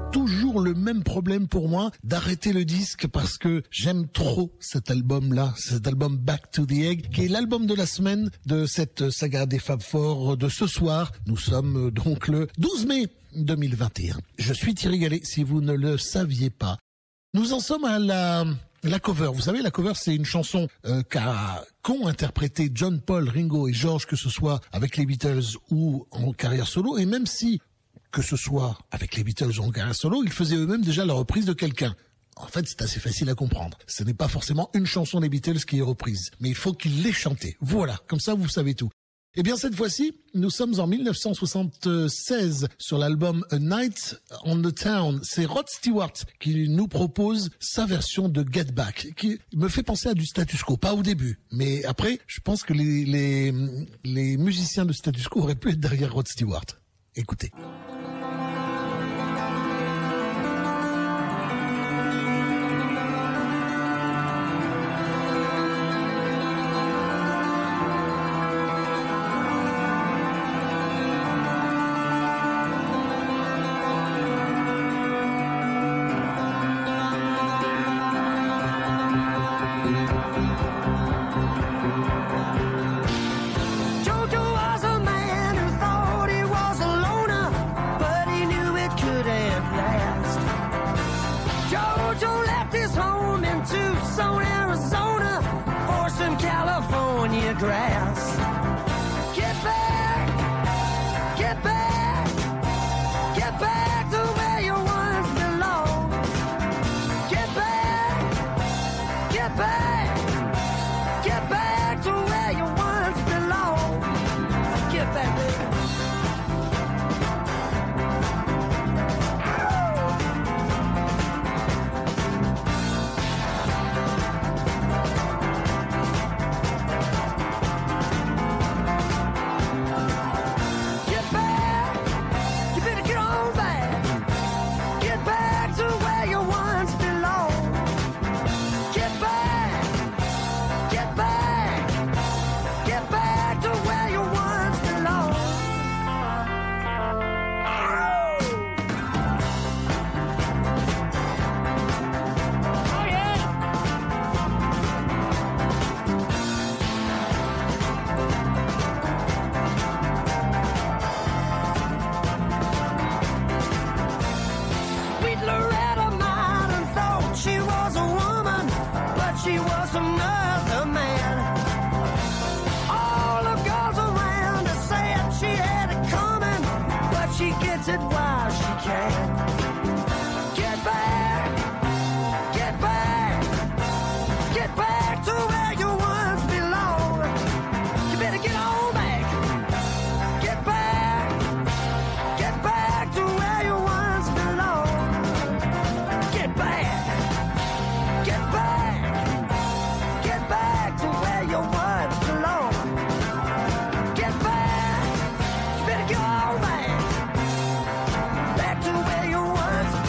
toujours le même problème pour moi d'arrêter le disque parce que j'aime trop cet album-là, cet album Back to the Egg, qui est l'album de la semaine de cette saga des Fab Four de ce soir. Nous sommes donc le douze mai deux mille vingt et un. Je suis Thierry Gallet, si vous ne le saviez pas. Nous en sommes à la... La cover, vous savez, la cover, c'est une chanson euh, qu'a, qu'ont interprété John, Paul, Ringo et George, que ce soit avec les Beatles ou en carrière solo. Et même si, que ce soit avec les Beatles ou en carrière solo, ils faisaient eux-mêmes déjà la reprise de quelqu'un. En fait, c'est assez facile à comprendre. Ce n'est pas forcément une chanson des Beatles qui est reprise, mais il faut qu'ils l'aient chantée. Voilà, comme ça, vous savez tout. Eh bien, cette fois-ci, nous sommes en mille neuf cent soixante-seize sur l'album A Night on the Town. C'est Rod Stewart qui nous propose sa version de Get Back, qui me fait penser à du Status Quo. Pas au début, mais après, je pense que les, les, les musiciens de Status Quo auraient pu être derrière Rod Stewart. Écoutez. Grass. Get back, get back, get back to where you once belonged. Get back, get back, get back to where you once belonged. Get back there. She was another man. All the girls around her said she had it coming, but she gets it while she can. Get back, get back, get back to where you once belonged. You better get on back. Get back, get back to where you once belonged. Get back, get back. Get back to where you once belonged. Get back, you better go back, back to where you once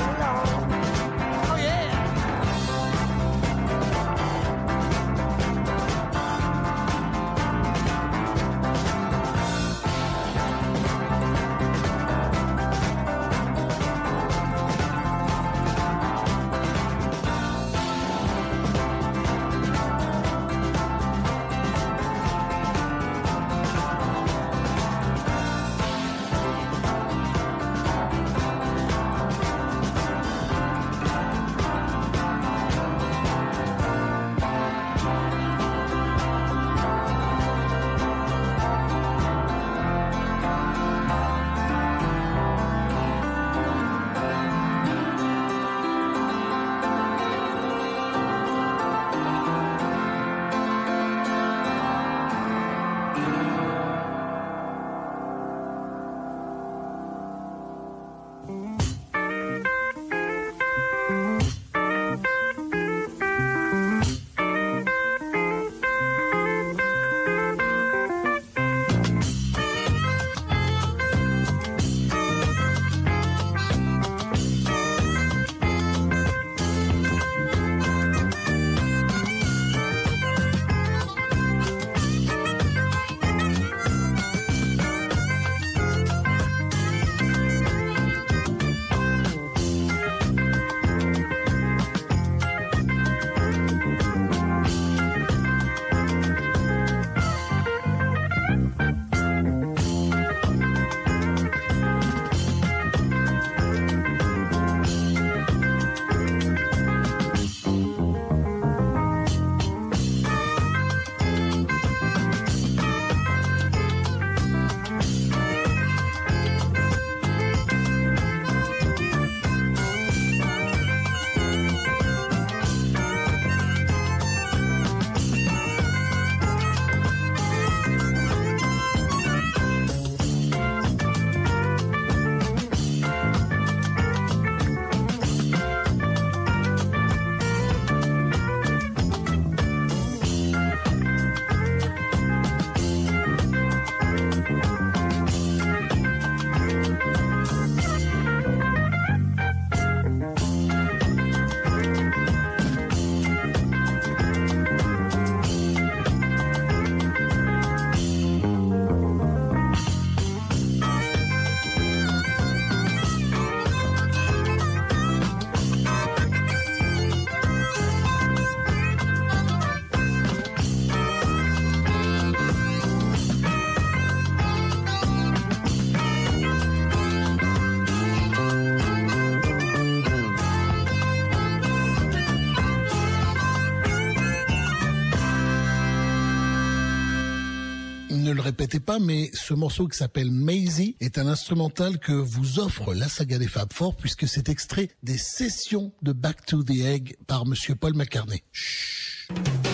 répétez pas, mais ce morceau qui s'appelle Maisie est un instrumental que vous offre la saga des Fab Four, puisque c'est extrait des sessions de Back to the Egg par Monsieur Paul McCartney. Chut.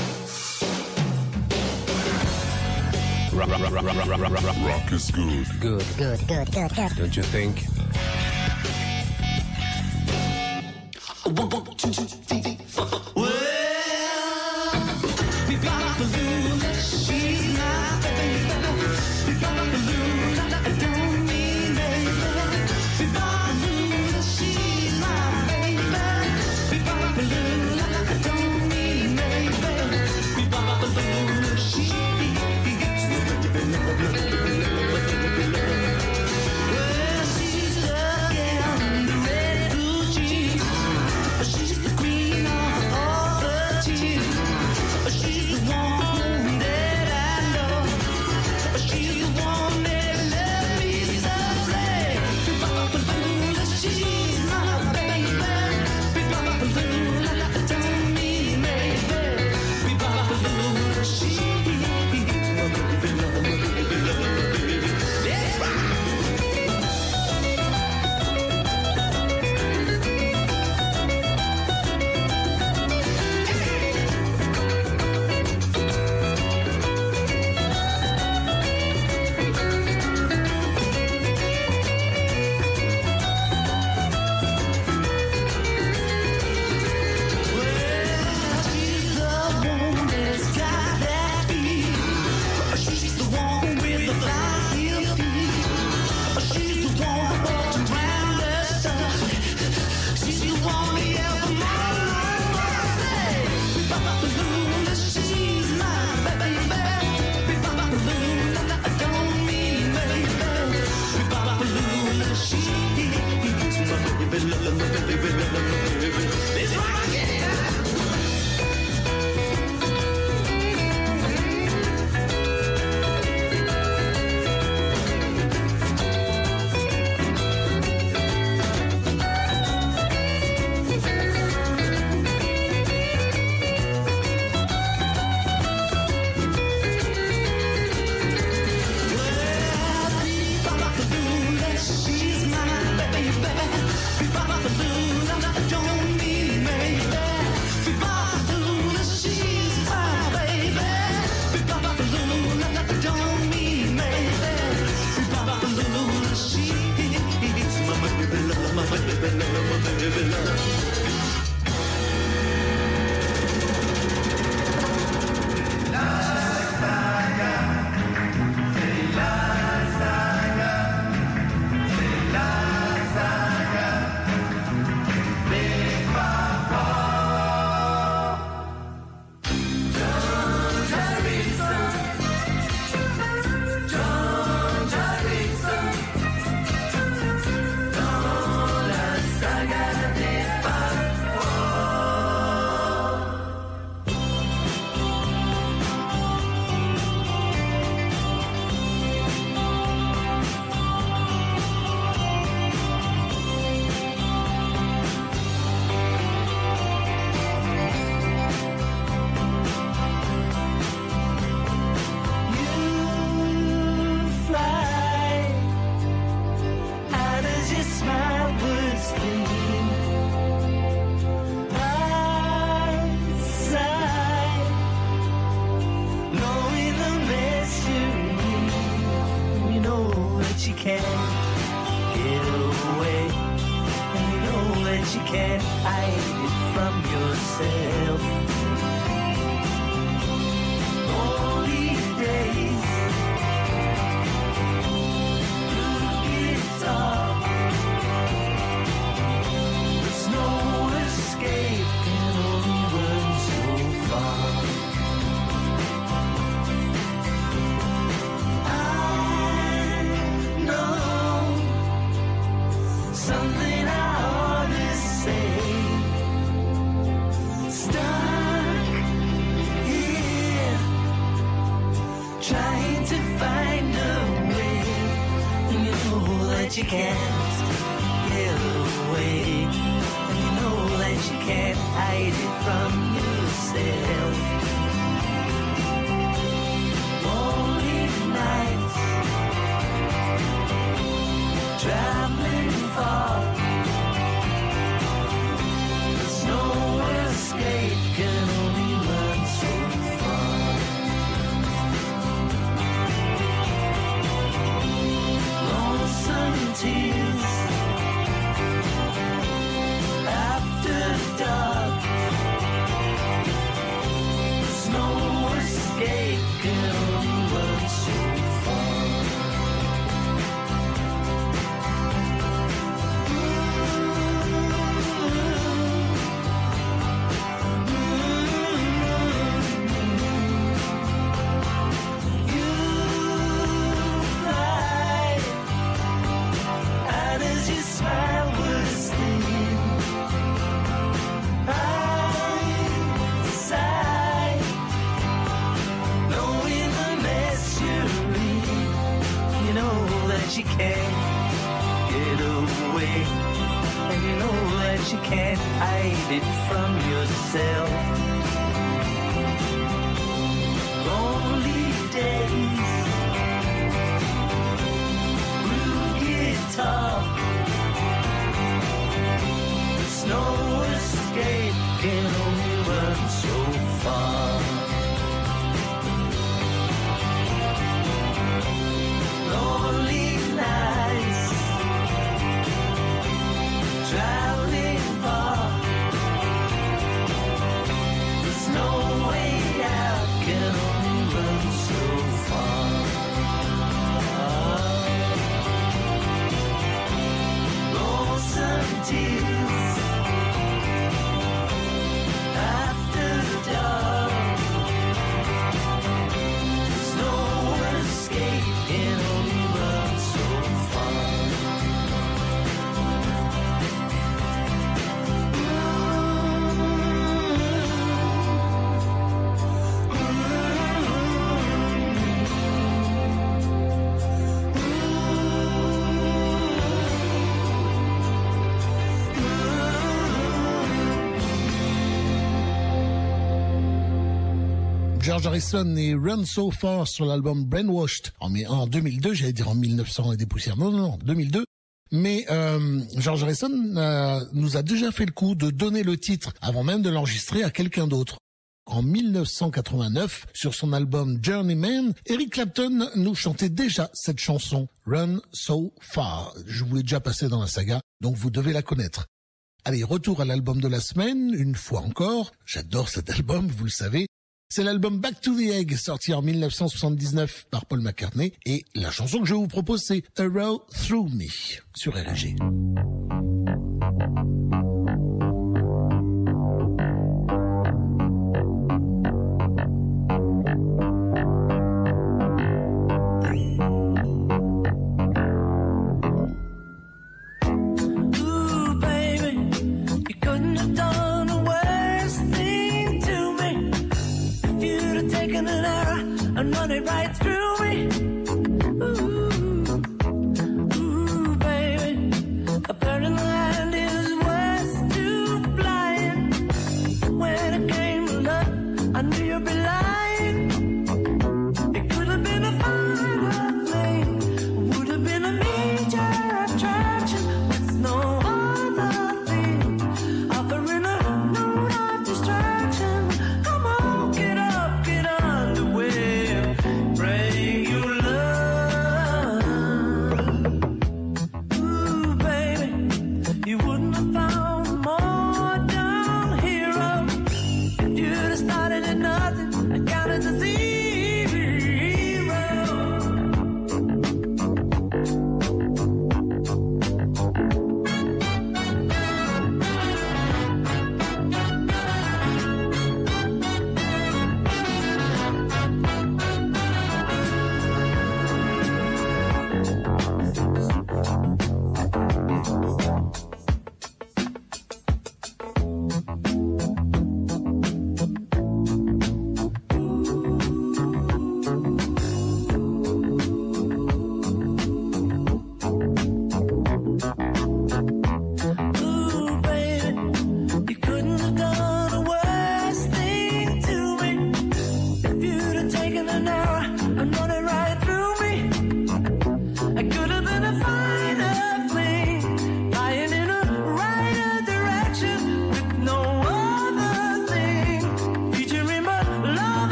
Rock, rock, rock, rock, rock, rock, rock, rock is good. Good. Good, good, good, good. Don't you think? One, one, two, two, three, four. Well, we got a balloon, she's my baby. We got a balloon, I don't mean baby. We got a balloon, she's my baby. We got a balloon, I don't mean baby. We got a balloon, she's well, she's looking on the red blue jeans. She's the queen of all the teams. She's the one that I know. She's the one that let me someday. We pop a balloon, she's my baby. We pop a balloon, I don't mean maybe. We pop a balloon, she's my baby. That's right. can't hide it from yourself. All these days, look, it's dark. There's no escape, can only run so far. I know something I ought to say. Stuck here, trying to find a way. And you know that you can't get away. And you know that you can't hide it from yourself. Lonely night. can't hide it from yourself. Lonely days, blue guitar, there's no escape, can only run so far. Lonely nights, traveling far, there's no way out, can only run so far. Lonesome tears after dark, there's no escape, can only run so far. George Harrison et Run So Far sur l'album Brainwashed en, en deux mille deux, j'allais dire en mille neuf cents et des poussières, non, non, non, deux mille deux. Mais euh, George Harrison euh, nous a déjà fait le coup de donner le titre avant même de l'enregistrer à quelqu'un d'autre. En mille neuf cent quatre-vingt-neuf, sur son album Journeyman, Eric Clapton nous chantait déjà cette chanson, Run So Far. Je vous l'ai déjà passée dans la saga, donc vous devez la connaître. Allez, retour à l'album de la semaine, une fois encore. J'adore cet album, vous le savez. C'est l'album Back to the Egg, sorti en mille neuf cent soixante-dix-neuf par Paul McCartney. Et la chanson que je vous propose, c'est A Row Through Me, sur R G. And run it right through me. Ooh, ooh, baby. A bird in the hand is worth two flying. When it came to love, I knew you'd be lying. It could have been a finer thing, would have been a major attraction. With no other thing, offering a note of distraction. Come on, get up, get underway. Pray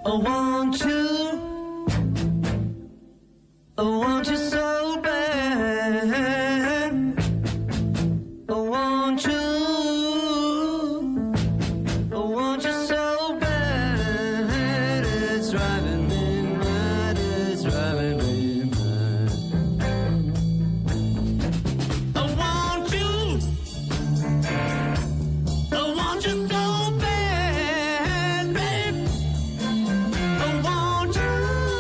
I want you. I want you so bad. I want you. I want you so bad. It's driving me mad. It's driving me mad. I want you. I want you so bad, babe. I want you.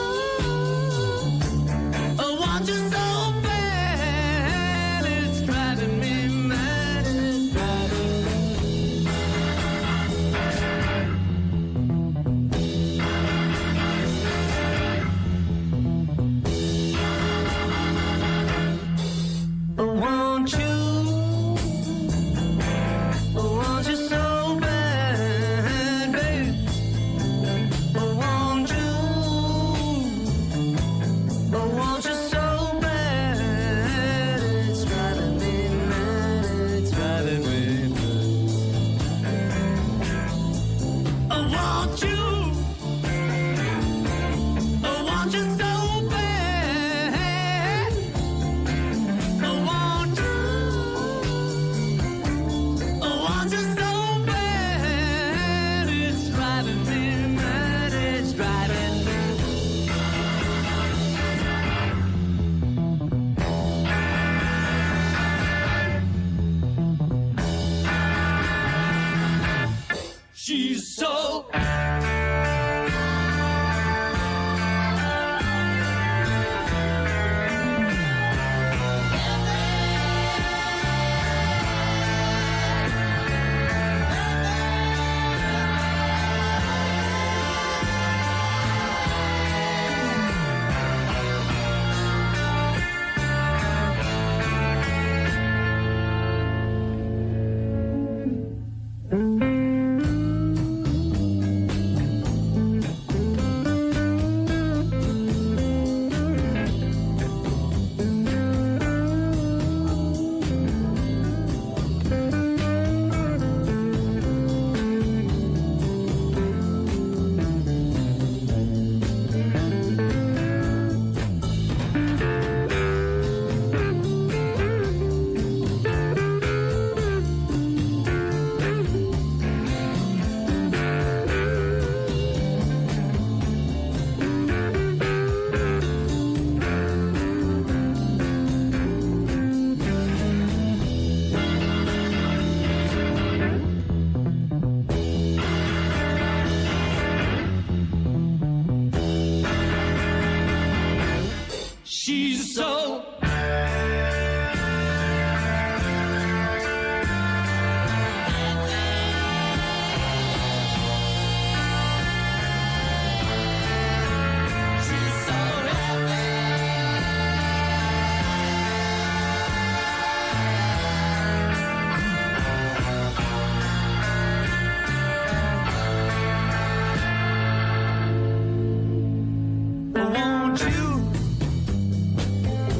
I want you so bad. It's driving me mad. It's driving me I want you. I want you so bad, babe. I want you. I want you so bad. It's driving me mad. It's driving me mad. I want you. I want you so bad. I want you. I want you so bad. It's driving me mad. It's driving me. She's so. She's so. She's so I want you.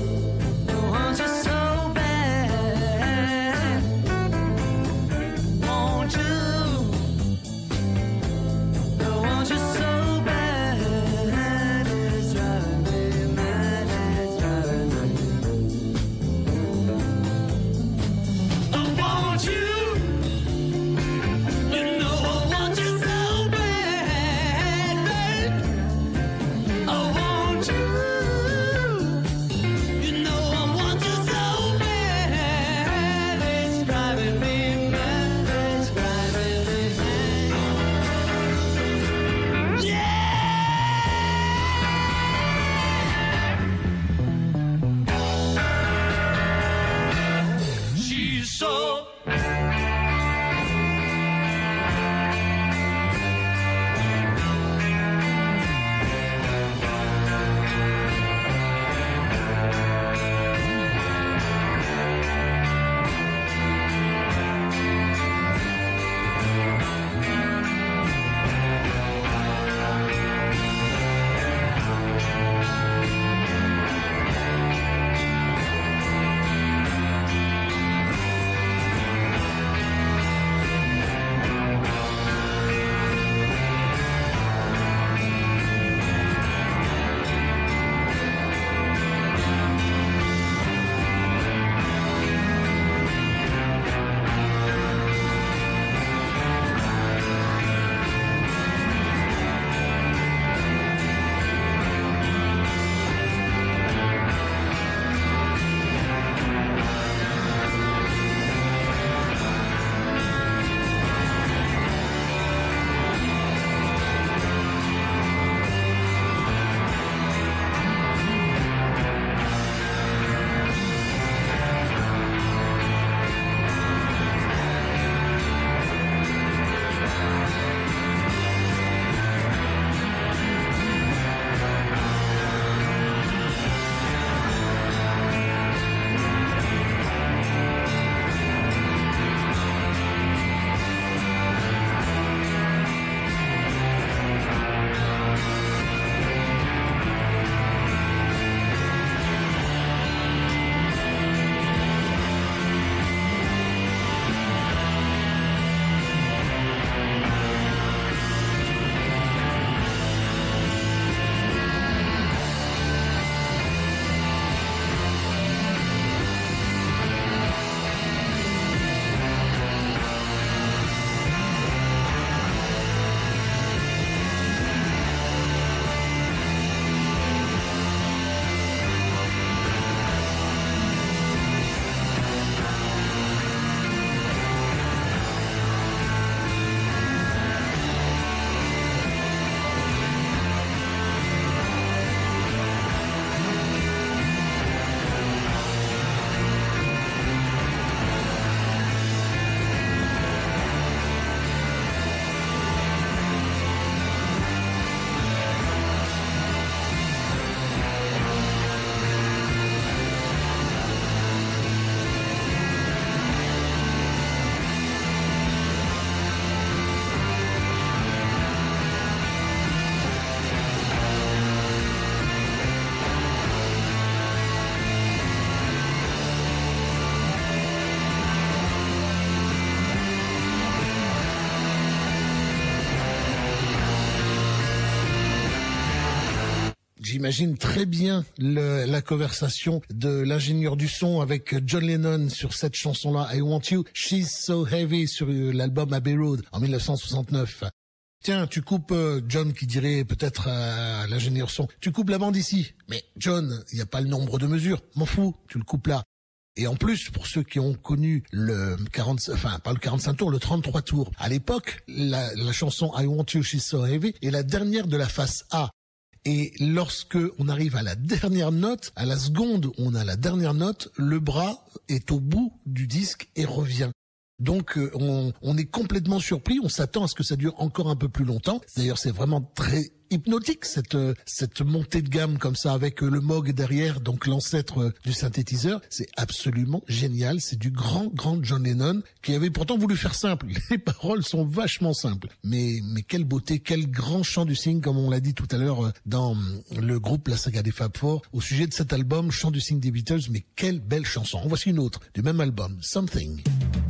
J'imagine très bien le, la conversation de l'ingénieur du son avec John Lennon sur cette chanson-là, I Want You, She's So Heavy, sur l'album Abbey Road en mille neuf cent soixante-neuf. Tiens, tu coupes, euh, John qui dirait peut-être à l'ingénieur son, tu coupes la bande ici. Mais John, il n'y a pas le nombre de mesures, m'en fous, tu le coupes là. Et en plus, pour ceux qui ont connu le quarante, enfin pas le quarante-cinq tours, le trente-trois tours, à l'époque, la, la chanson I Want You, She's So Heavy est la dernière de la face A. Et lorsque on arrive à la dernière note, à la seconde où on a la dernière note, le bras est au bout du disque et revient. Donc on, on est complètement surpris, on s'attend à ce que ça dure encore un peu plus longtemps. D'ailleurs, c'est vraiment très hypnotique cette cette montée de gamme comme ça avec le Moog derrière, donc l'ancêtre du synthétiseur. C'est absolument génial, c'est du grand grand John Lennon qui avait pourtant voulu faire simple. Les paroles sont vachement simples, mais mais quelle beauté, quel grand chant du cygne, comme on l'a dit tout à l'heure dans le groupe La Saga des Fab Four au sujet de cet album Chant du cygne des Beatles. Mais quelle belle chanson. En voici une autre du même album, Something.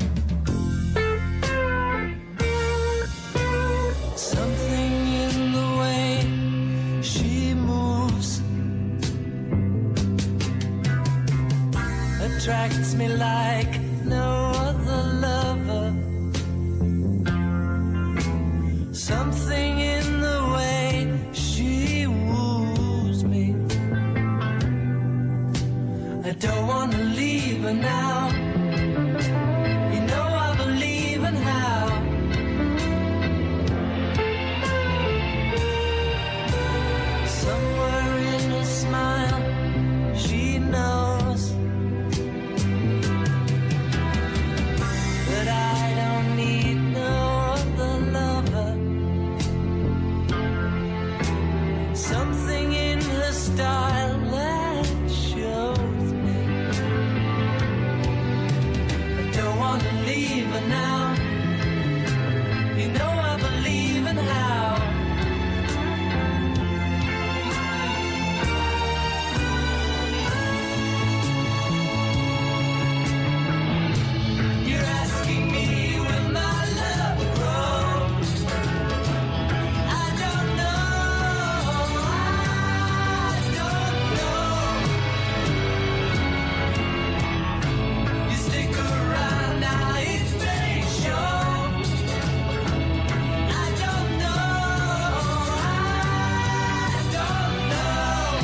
Something in the way she moves attracts me like no other lover. Something in the way she woos me. I don't want to leave her now. You know I believe in how. Somewhere in her smile, she knows that I don't need no other lover. Something in her style that shows me I don't want to leave her now. You know I believe in how. You're asking me will my love grow? I don't know, I don't know. You stick around now, it may show. I don't know, I don't know.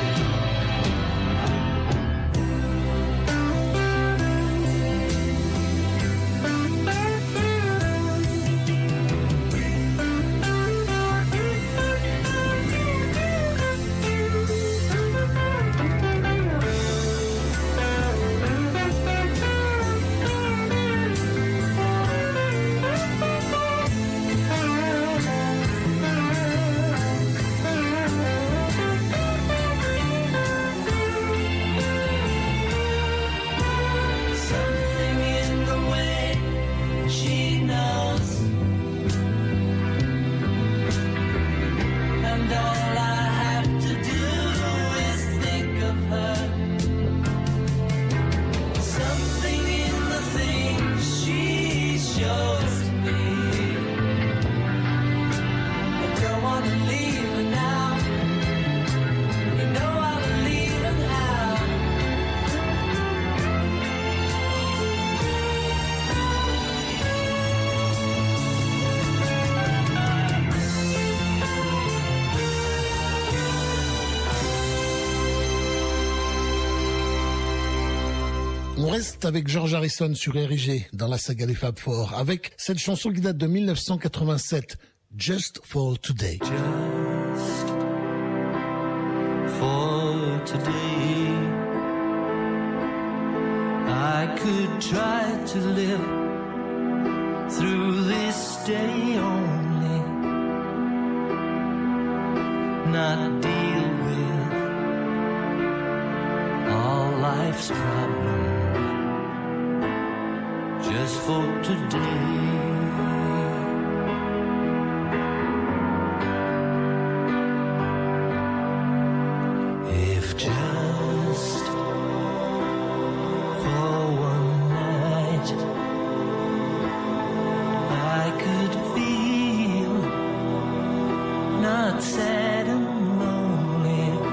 Something in the way she knows, and all I have to do is think of her. Something in the things she shows me. I don't want to leave her now. You know I believe in how. On reste avec George Harrison sur R I G dans la saga des Fab Four avec cette chanson qui date de mille neuf cent quatre-vingt-sept, Just for Today. Just for today, I could try to live through this day only, not deal with all life's problems. Just for today. If just for one night I could feel not sad and lonely,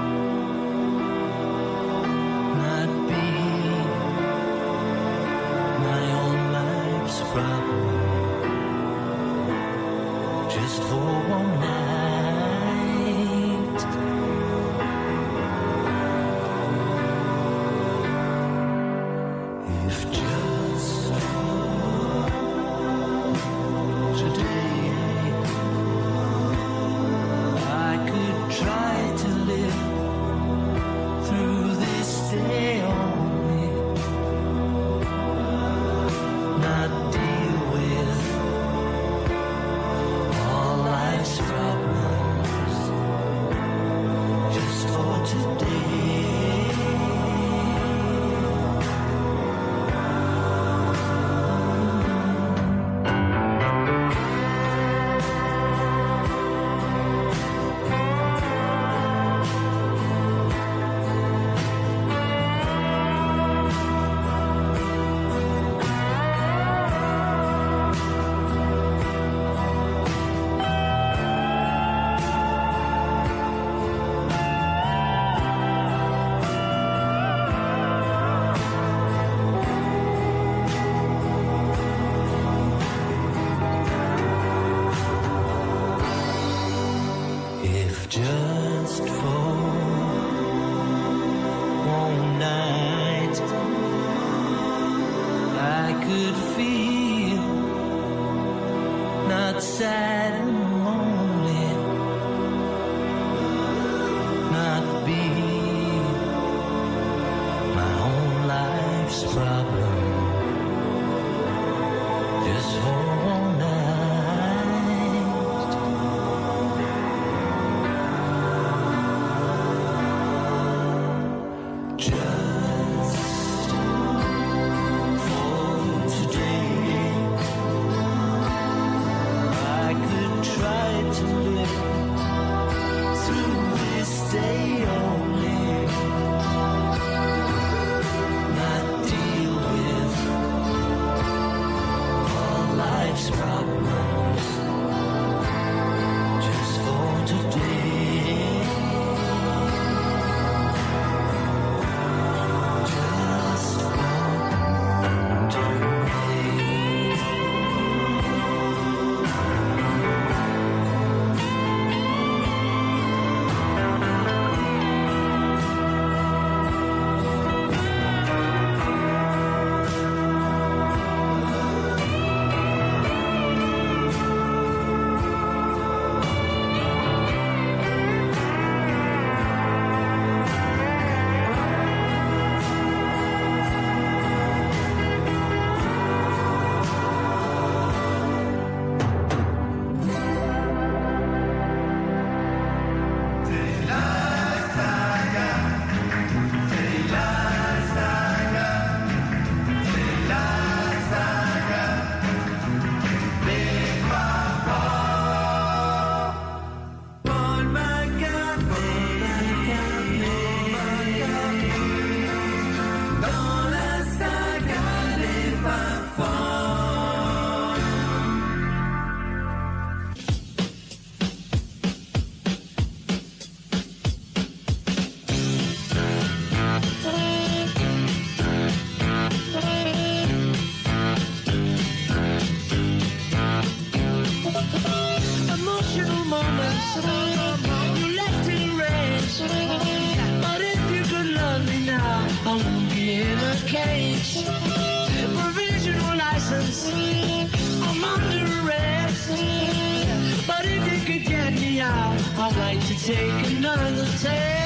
I'd like to take another take.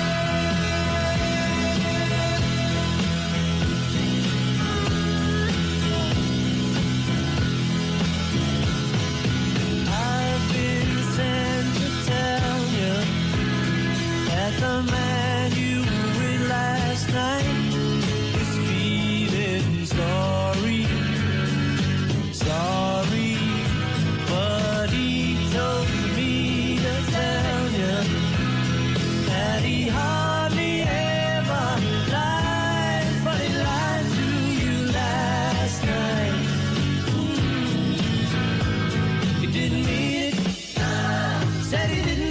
The man you were with last night is feeling sorry, sorry, but he told me to tell you that he hardly ever lies, but he lied to you last night. Mm. He didn't mean it, said he didn't.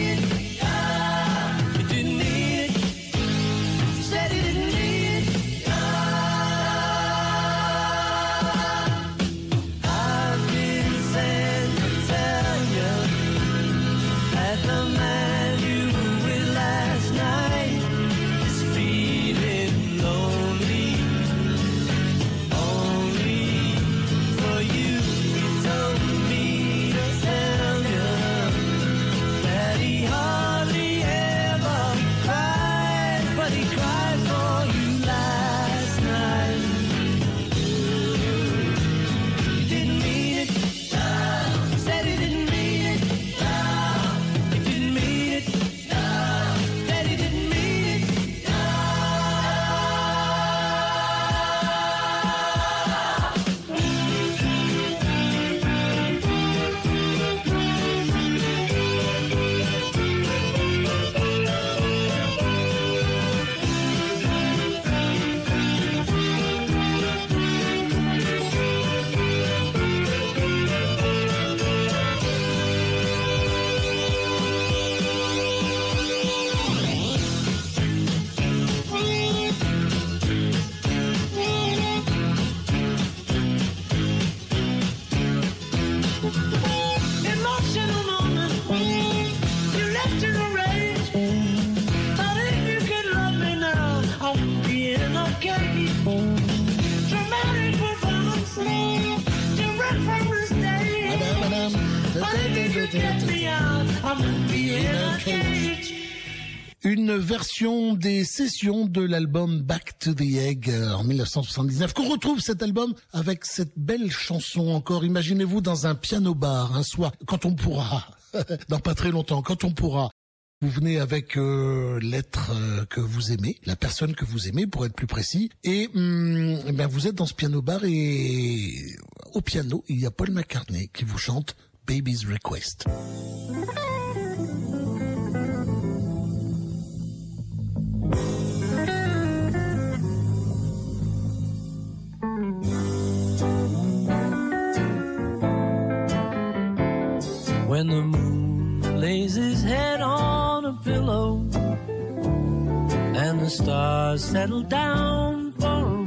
Une version des sessions de l'album Back to the Egg en mille neuf cent soixante-dix-neuf, qu'on retrouve cet album avec cette belle chanson encore. Imaginez-vous dans un piano-bar un soir, quand on pourra, dans pas très longtemps, quand on pourra. Vous venez avec euh, l'être euh, que vous aimez, la personne que vous aimez pour être plus précis, et hum, eh bien vous êtes dans ce piano-bar et au piano, il y a Paul McCartney qui vous chante Baby's Request. When the moon lays his head on a pillow and the stars settle down for a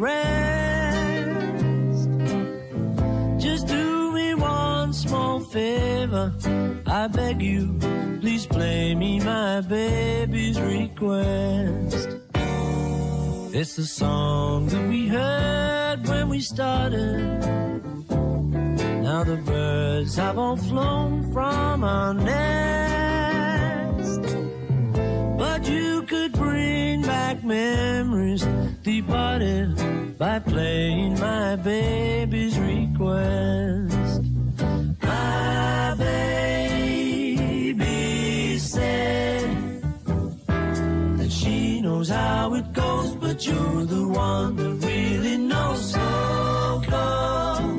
rest, just do me one small favor, I beg you, please play me my baby's request. It's the song that we heard when we started. Now the birds have all flown from our nest, but you could bring back memories departed by playing my baby's request. My baby said that she knows how it goes, but you're the one that really knows. So come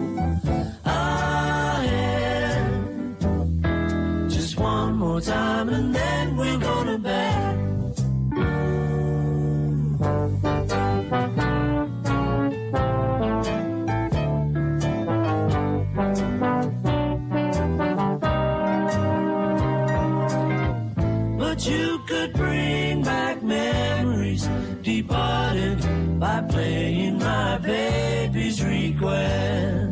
time and then we'll go to bed. But you could bring back memories departed by playing my baby's request.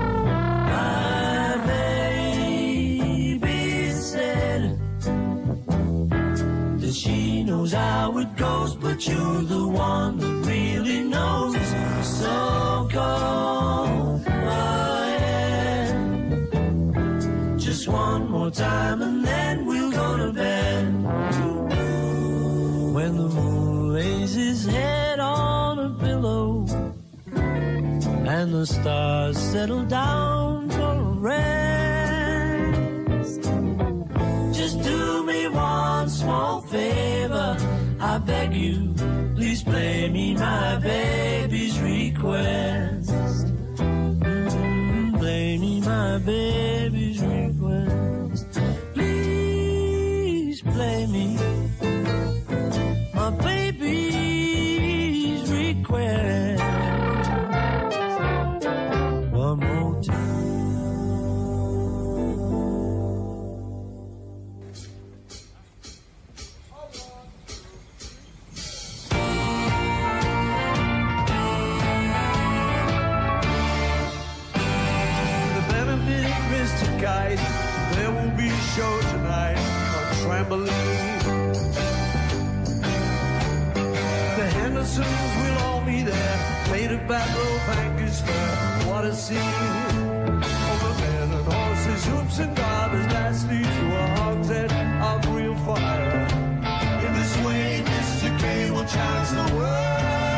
She knows how it goes, but you're the one that really knows. So go ahead, just one more time and then we'll go on a bed. When the moon lays his head on a pillow and the stars settle down for a rest, just do me one small favor, I beg you, please play me my baby's request. Mm, play me my baby's request. Please play me my baby's request. One more time. Guide. There will be a show tonight on Trampoline. The Hendersons will all be there, made of back row bankers fair. What a scene! Over men and horses, hoops and garbage, lastly through a hogshead of real fire. In this way, Mister K will challenge the world.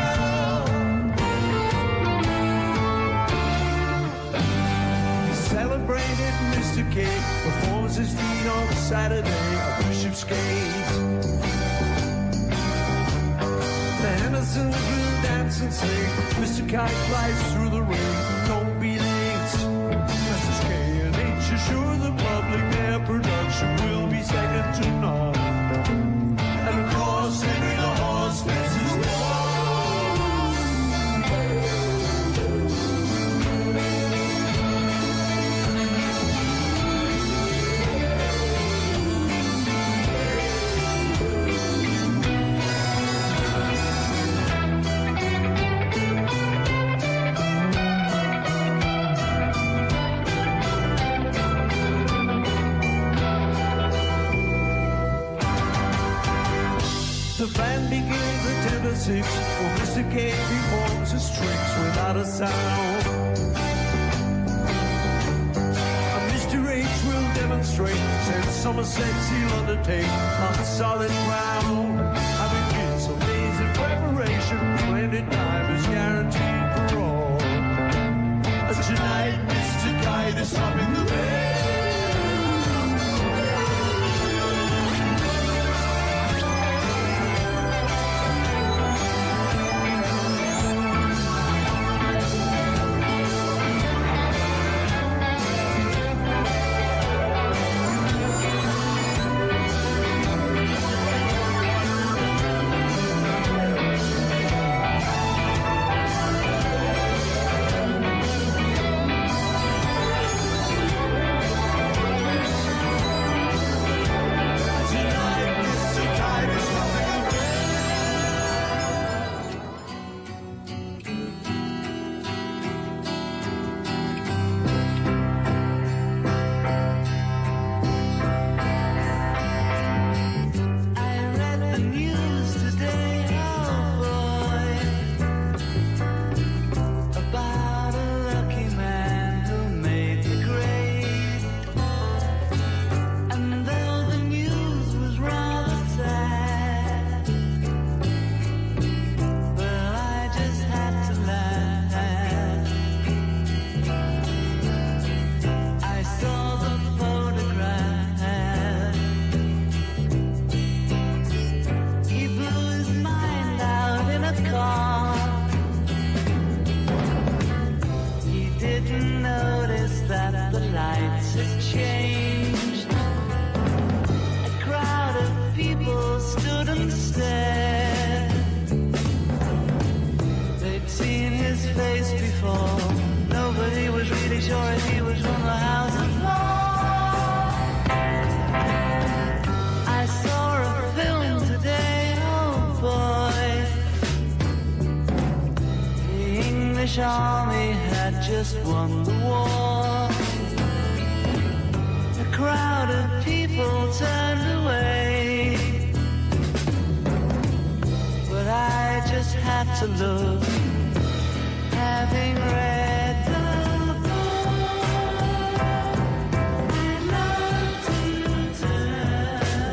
Celebrated Mister K performs his feat on a Saturday at Bishopsgate. The Hendersons will dance and sing. Mister Kite flies through the ring. Don't be late. Missus K and H assure the public their production will be second to none. And of course, Henry the Horse misses one. The band begins at ten to six, while Mister K performs his tricks without a sound. And Mister H will demonstrate, since Somerset's he'll undertake on solid ground. And begins amazing preparation, splendid time is guaranteed for all. As tonight, Mister Kite is stopping the rain. Army had just won the war. A crowd of people turned away, but I just had to look, having read the book. I love to turn.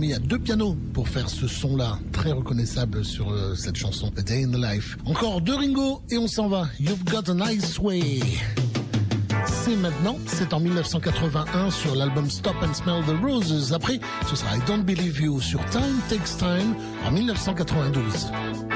il y a deux pianos pour faire ce son-là, très reconnaissable sur euh, cette chanson, A Day in the Life. Encore deux Ringo et on s'en va. You've Got a Nice Way. C'est maintenant, c'est en dix-neuf cent quatre-vingt-un sur l'album Stop and Smell the Roses. Après, ce sera I Don't Believe You sur Time Takes Time en dix-neuf cent quatre-vingt-douze.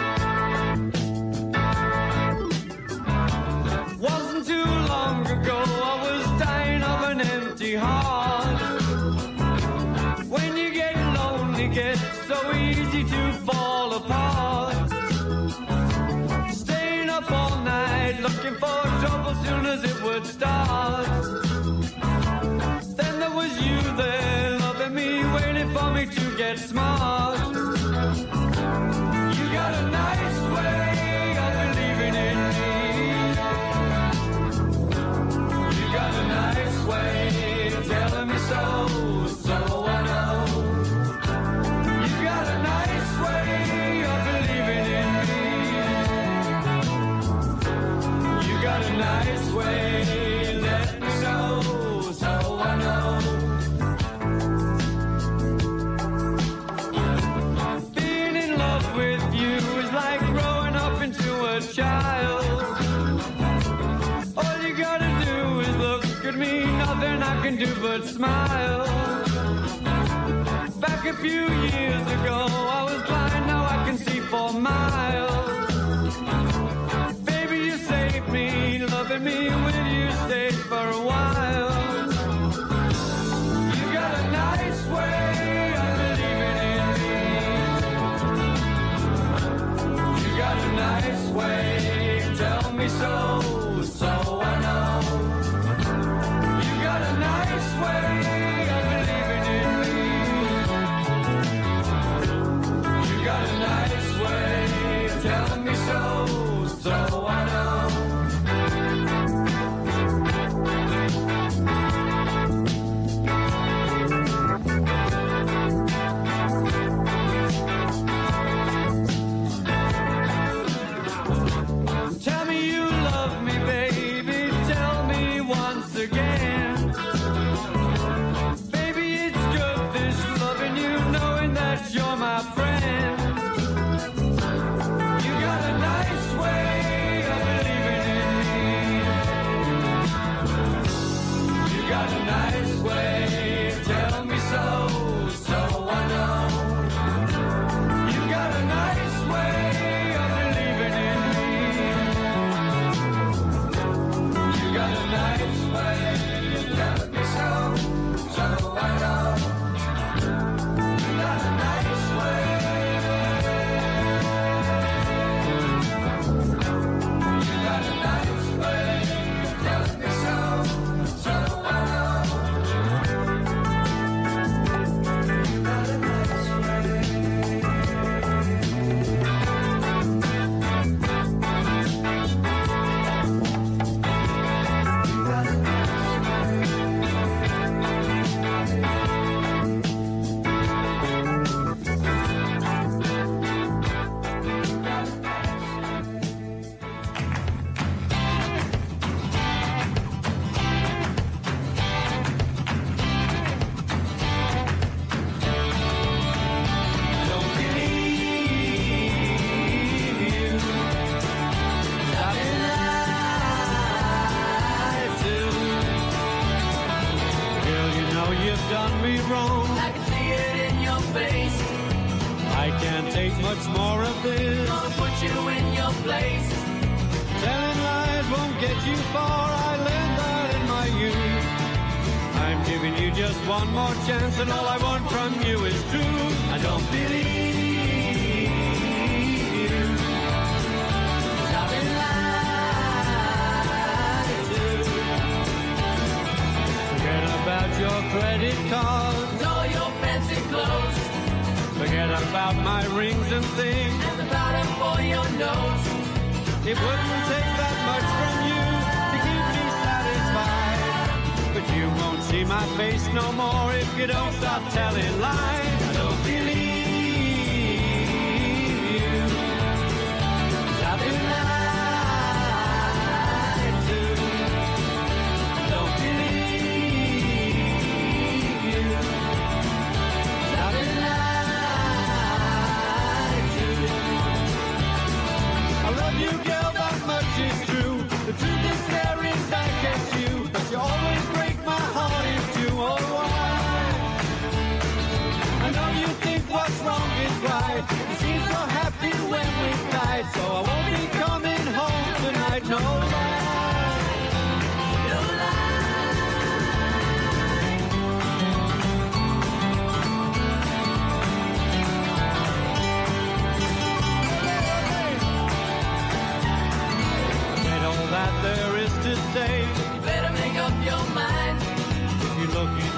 Wasn't too long ago I was dying of an empty heart. When you get lonely, gets so easy to fall apart. Staying up all night, looking for trouble soon as it would start. Then there was you there, loving me, waiting for me to get smart. You got a nice way of believing in me. You got a nice way of telling me so, so I know. You got a nice way of believing in me. You got a nice way, let me know, so I know. Being in love with you is like growing up into a child. All you gotta do is look at me, nothing I can do but smile. Back a few years ago, I was blind, now I can see for miles. Baby, you saved me, loving me, will you stay for a while? You got a nice way of believing in me. You got a nice way, tell me so, so I know. You got a nice way of believing in me. You got a nice way of telling me so, so I know. Tell me you love me, baby, tell me once again. Baby, it's good this loving you, knowing that you're my friend. You got a nice way of believing in me. You got a nice way, tell me so, so I know. You got a nice way of believing in me. You got a nice way, tell me so, so I know. You got a nice way. You got a nice way, tell me so, so I know. You got a nice Don't believe you. I've been lied to. Girl, you know you've done me wrong. I can see it in your face. I can't take much more of this. Gonna put you in your place. Telling lies won't get you far. I learned that in my youth. I'm giving you just one more chance, and all I want from you is true. I don't believe you. 'Cause I've been lied to. Forget about your credit cards, all your fancy clothes. Forget about my rings and things, and the powder for your nose. It wouldn't take that much from you to keep me satisfied. But you won't see my face no more if you don't stop telling lies. I don't believe you. 'Cause I've been lied to. I don't believe you. 'Cause I've been lied to.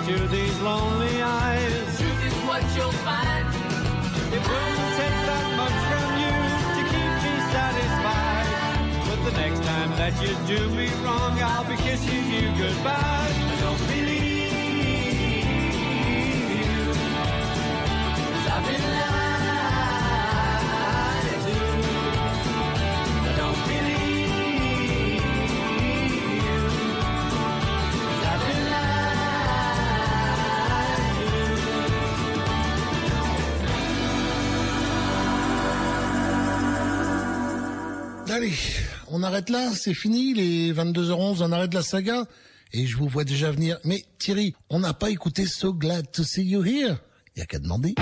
to these lonely eyes. Truth is what you'll find. It wouldn't take that much from you to keep me satisfied. But the next time that you do me wrong, I'll be kissing you goodbye. I don't believe you, 'cause I've been lied to. I don't believe you, 'cause I've been lied to. Allez, on arrête là, c'est fini, les vingt-deux heures onze, on arrête la saga. Et je vous vois déjà venir. Mais Thierry, on n'a pas écouté So Glad to See You Here. Il n'y a qu'à demander.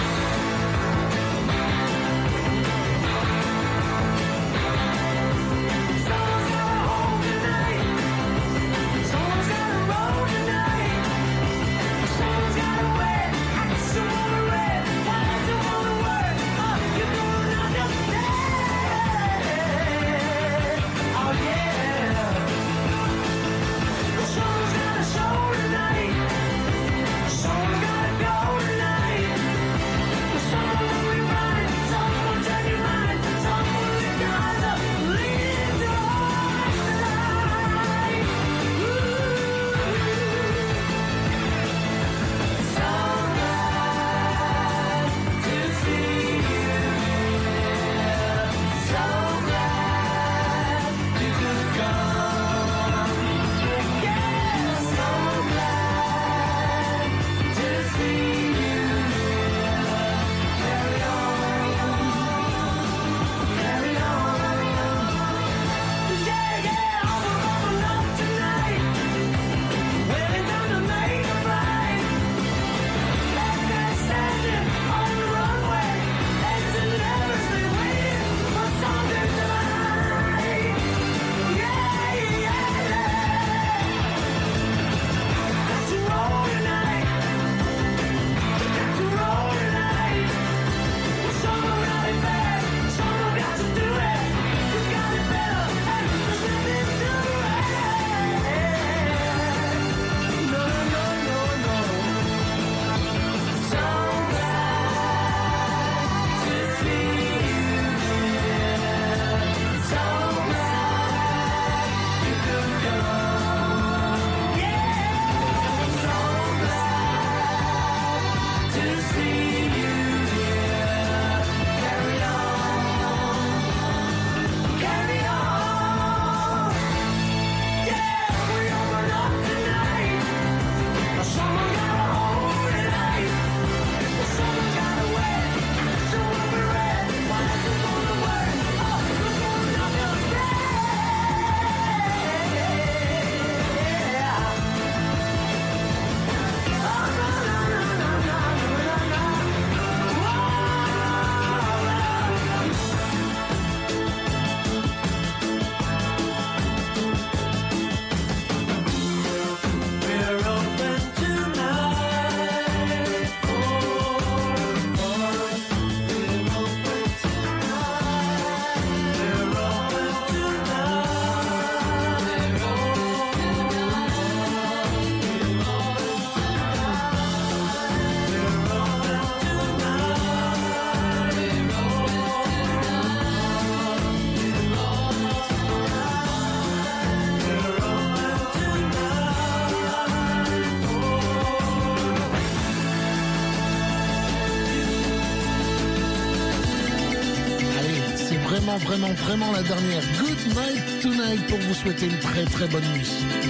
Vraiment, vraiment, vraiment la dernière. Good Night Tonight pour vous souhaiter une très très bonne nuit.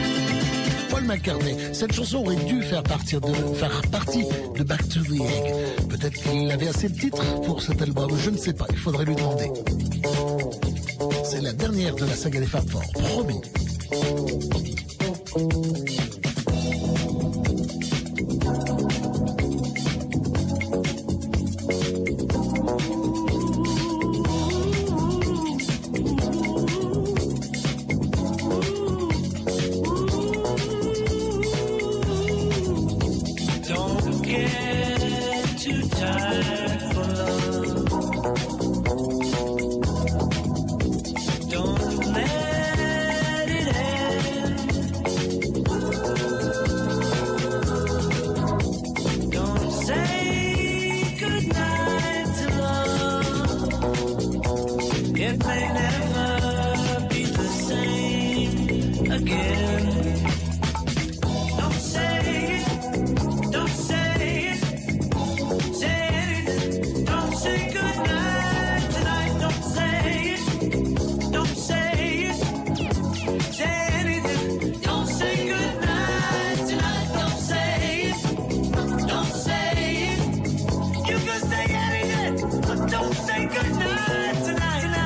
Paul McCartney, cette chanson aurait dû faire, partir de, faire partie de Back to the Egg. Peut-être qu'il avait assez de titres pour cet album, je ne sais pas, il faudrait lui demander. C'est la dernière de la saga des Fab Four, promis. Don't let it end. It may never be the same again. Don't say it, don't say it, say anything. Don't say goodnight tonight. Don't say it, don't say it, say anything. Don't say goodnight tonight. Don't say it, don't say it. You can say anything, but don't say goodnight tonight.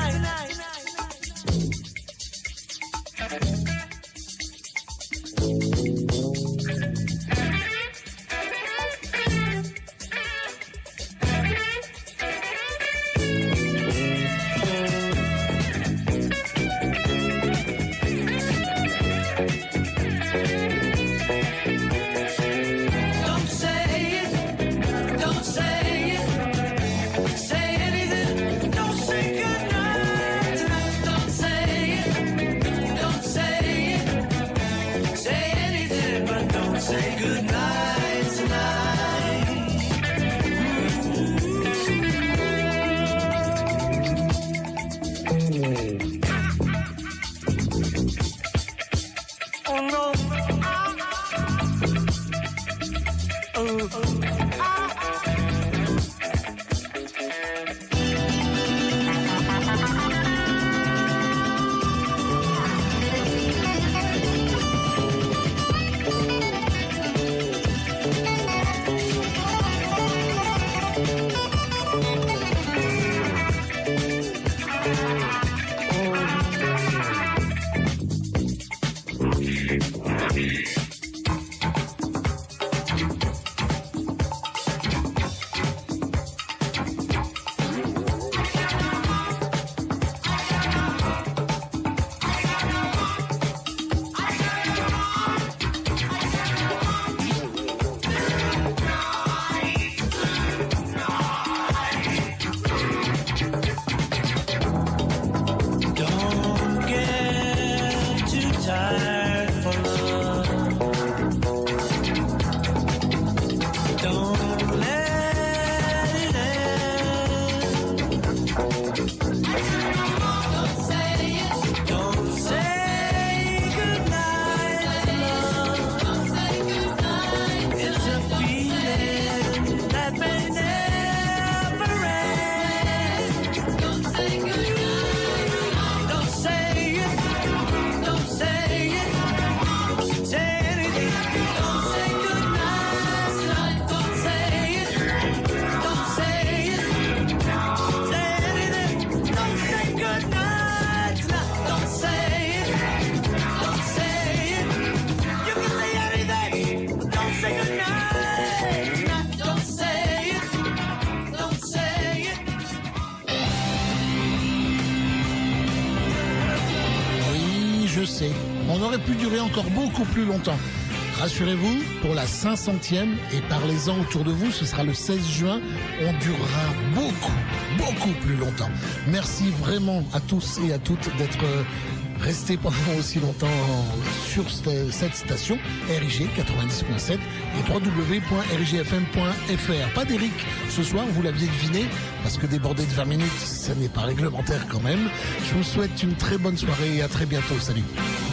On aurait pu durer encore beaucoup plus longtemps. Rassurez-vous, pour la cinq centième, et parlez-en autour de vous, ce sera le seize juin, on durera beaucoup, beaucoup plus longtemps. Merci vraiment à tous et à toutes d'être restés pendant aussi longtemps sur cette station, R I G quatre-vingt-dix point sept et w w w point r i g f m point f r. Pas d'Eric ce soir, vous l'aviez deviné, parce que déborder de vingt minutes, ça n'est pas réglementaire quand même. Je vous souhaite une très bonne soirée et à très bientôt. Salut.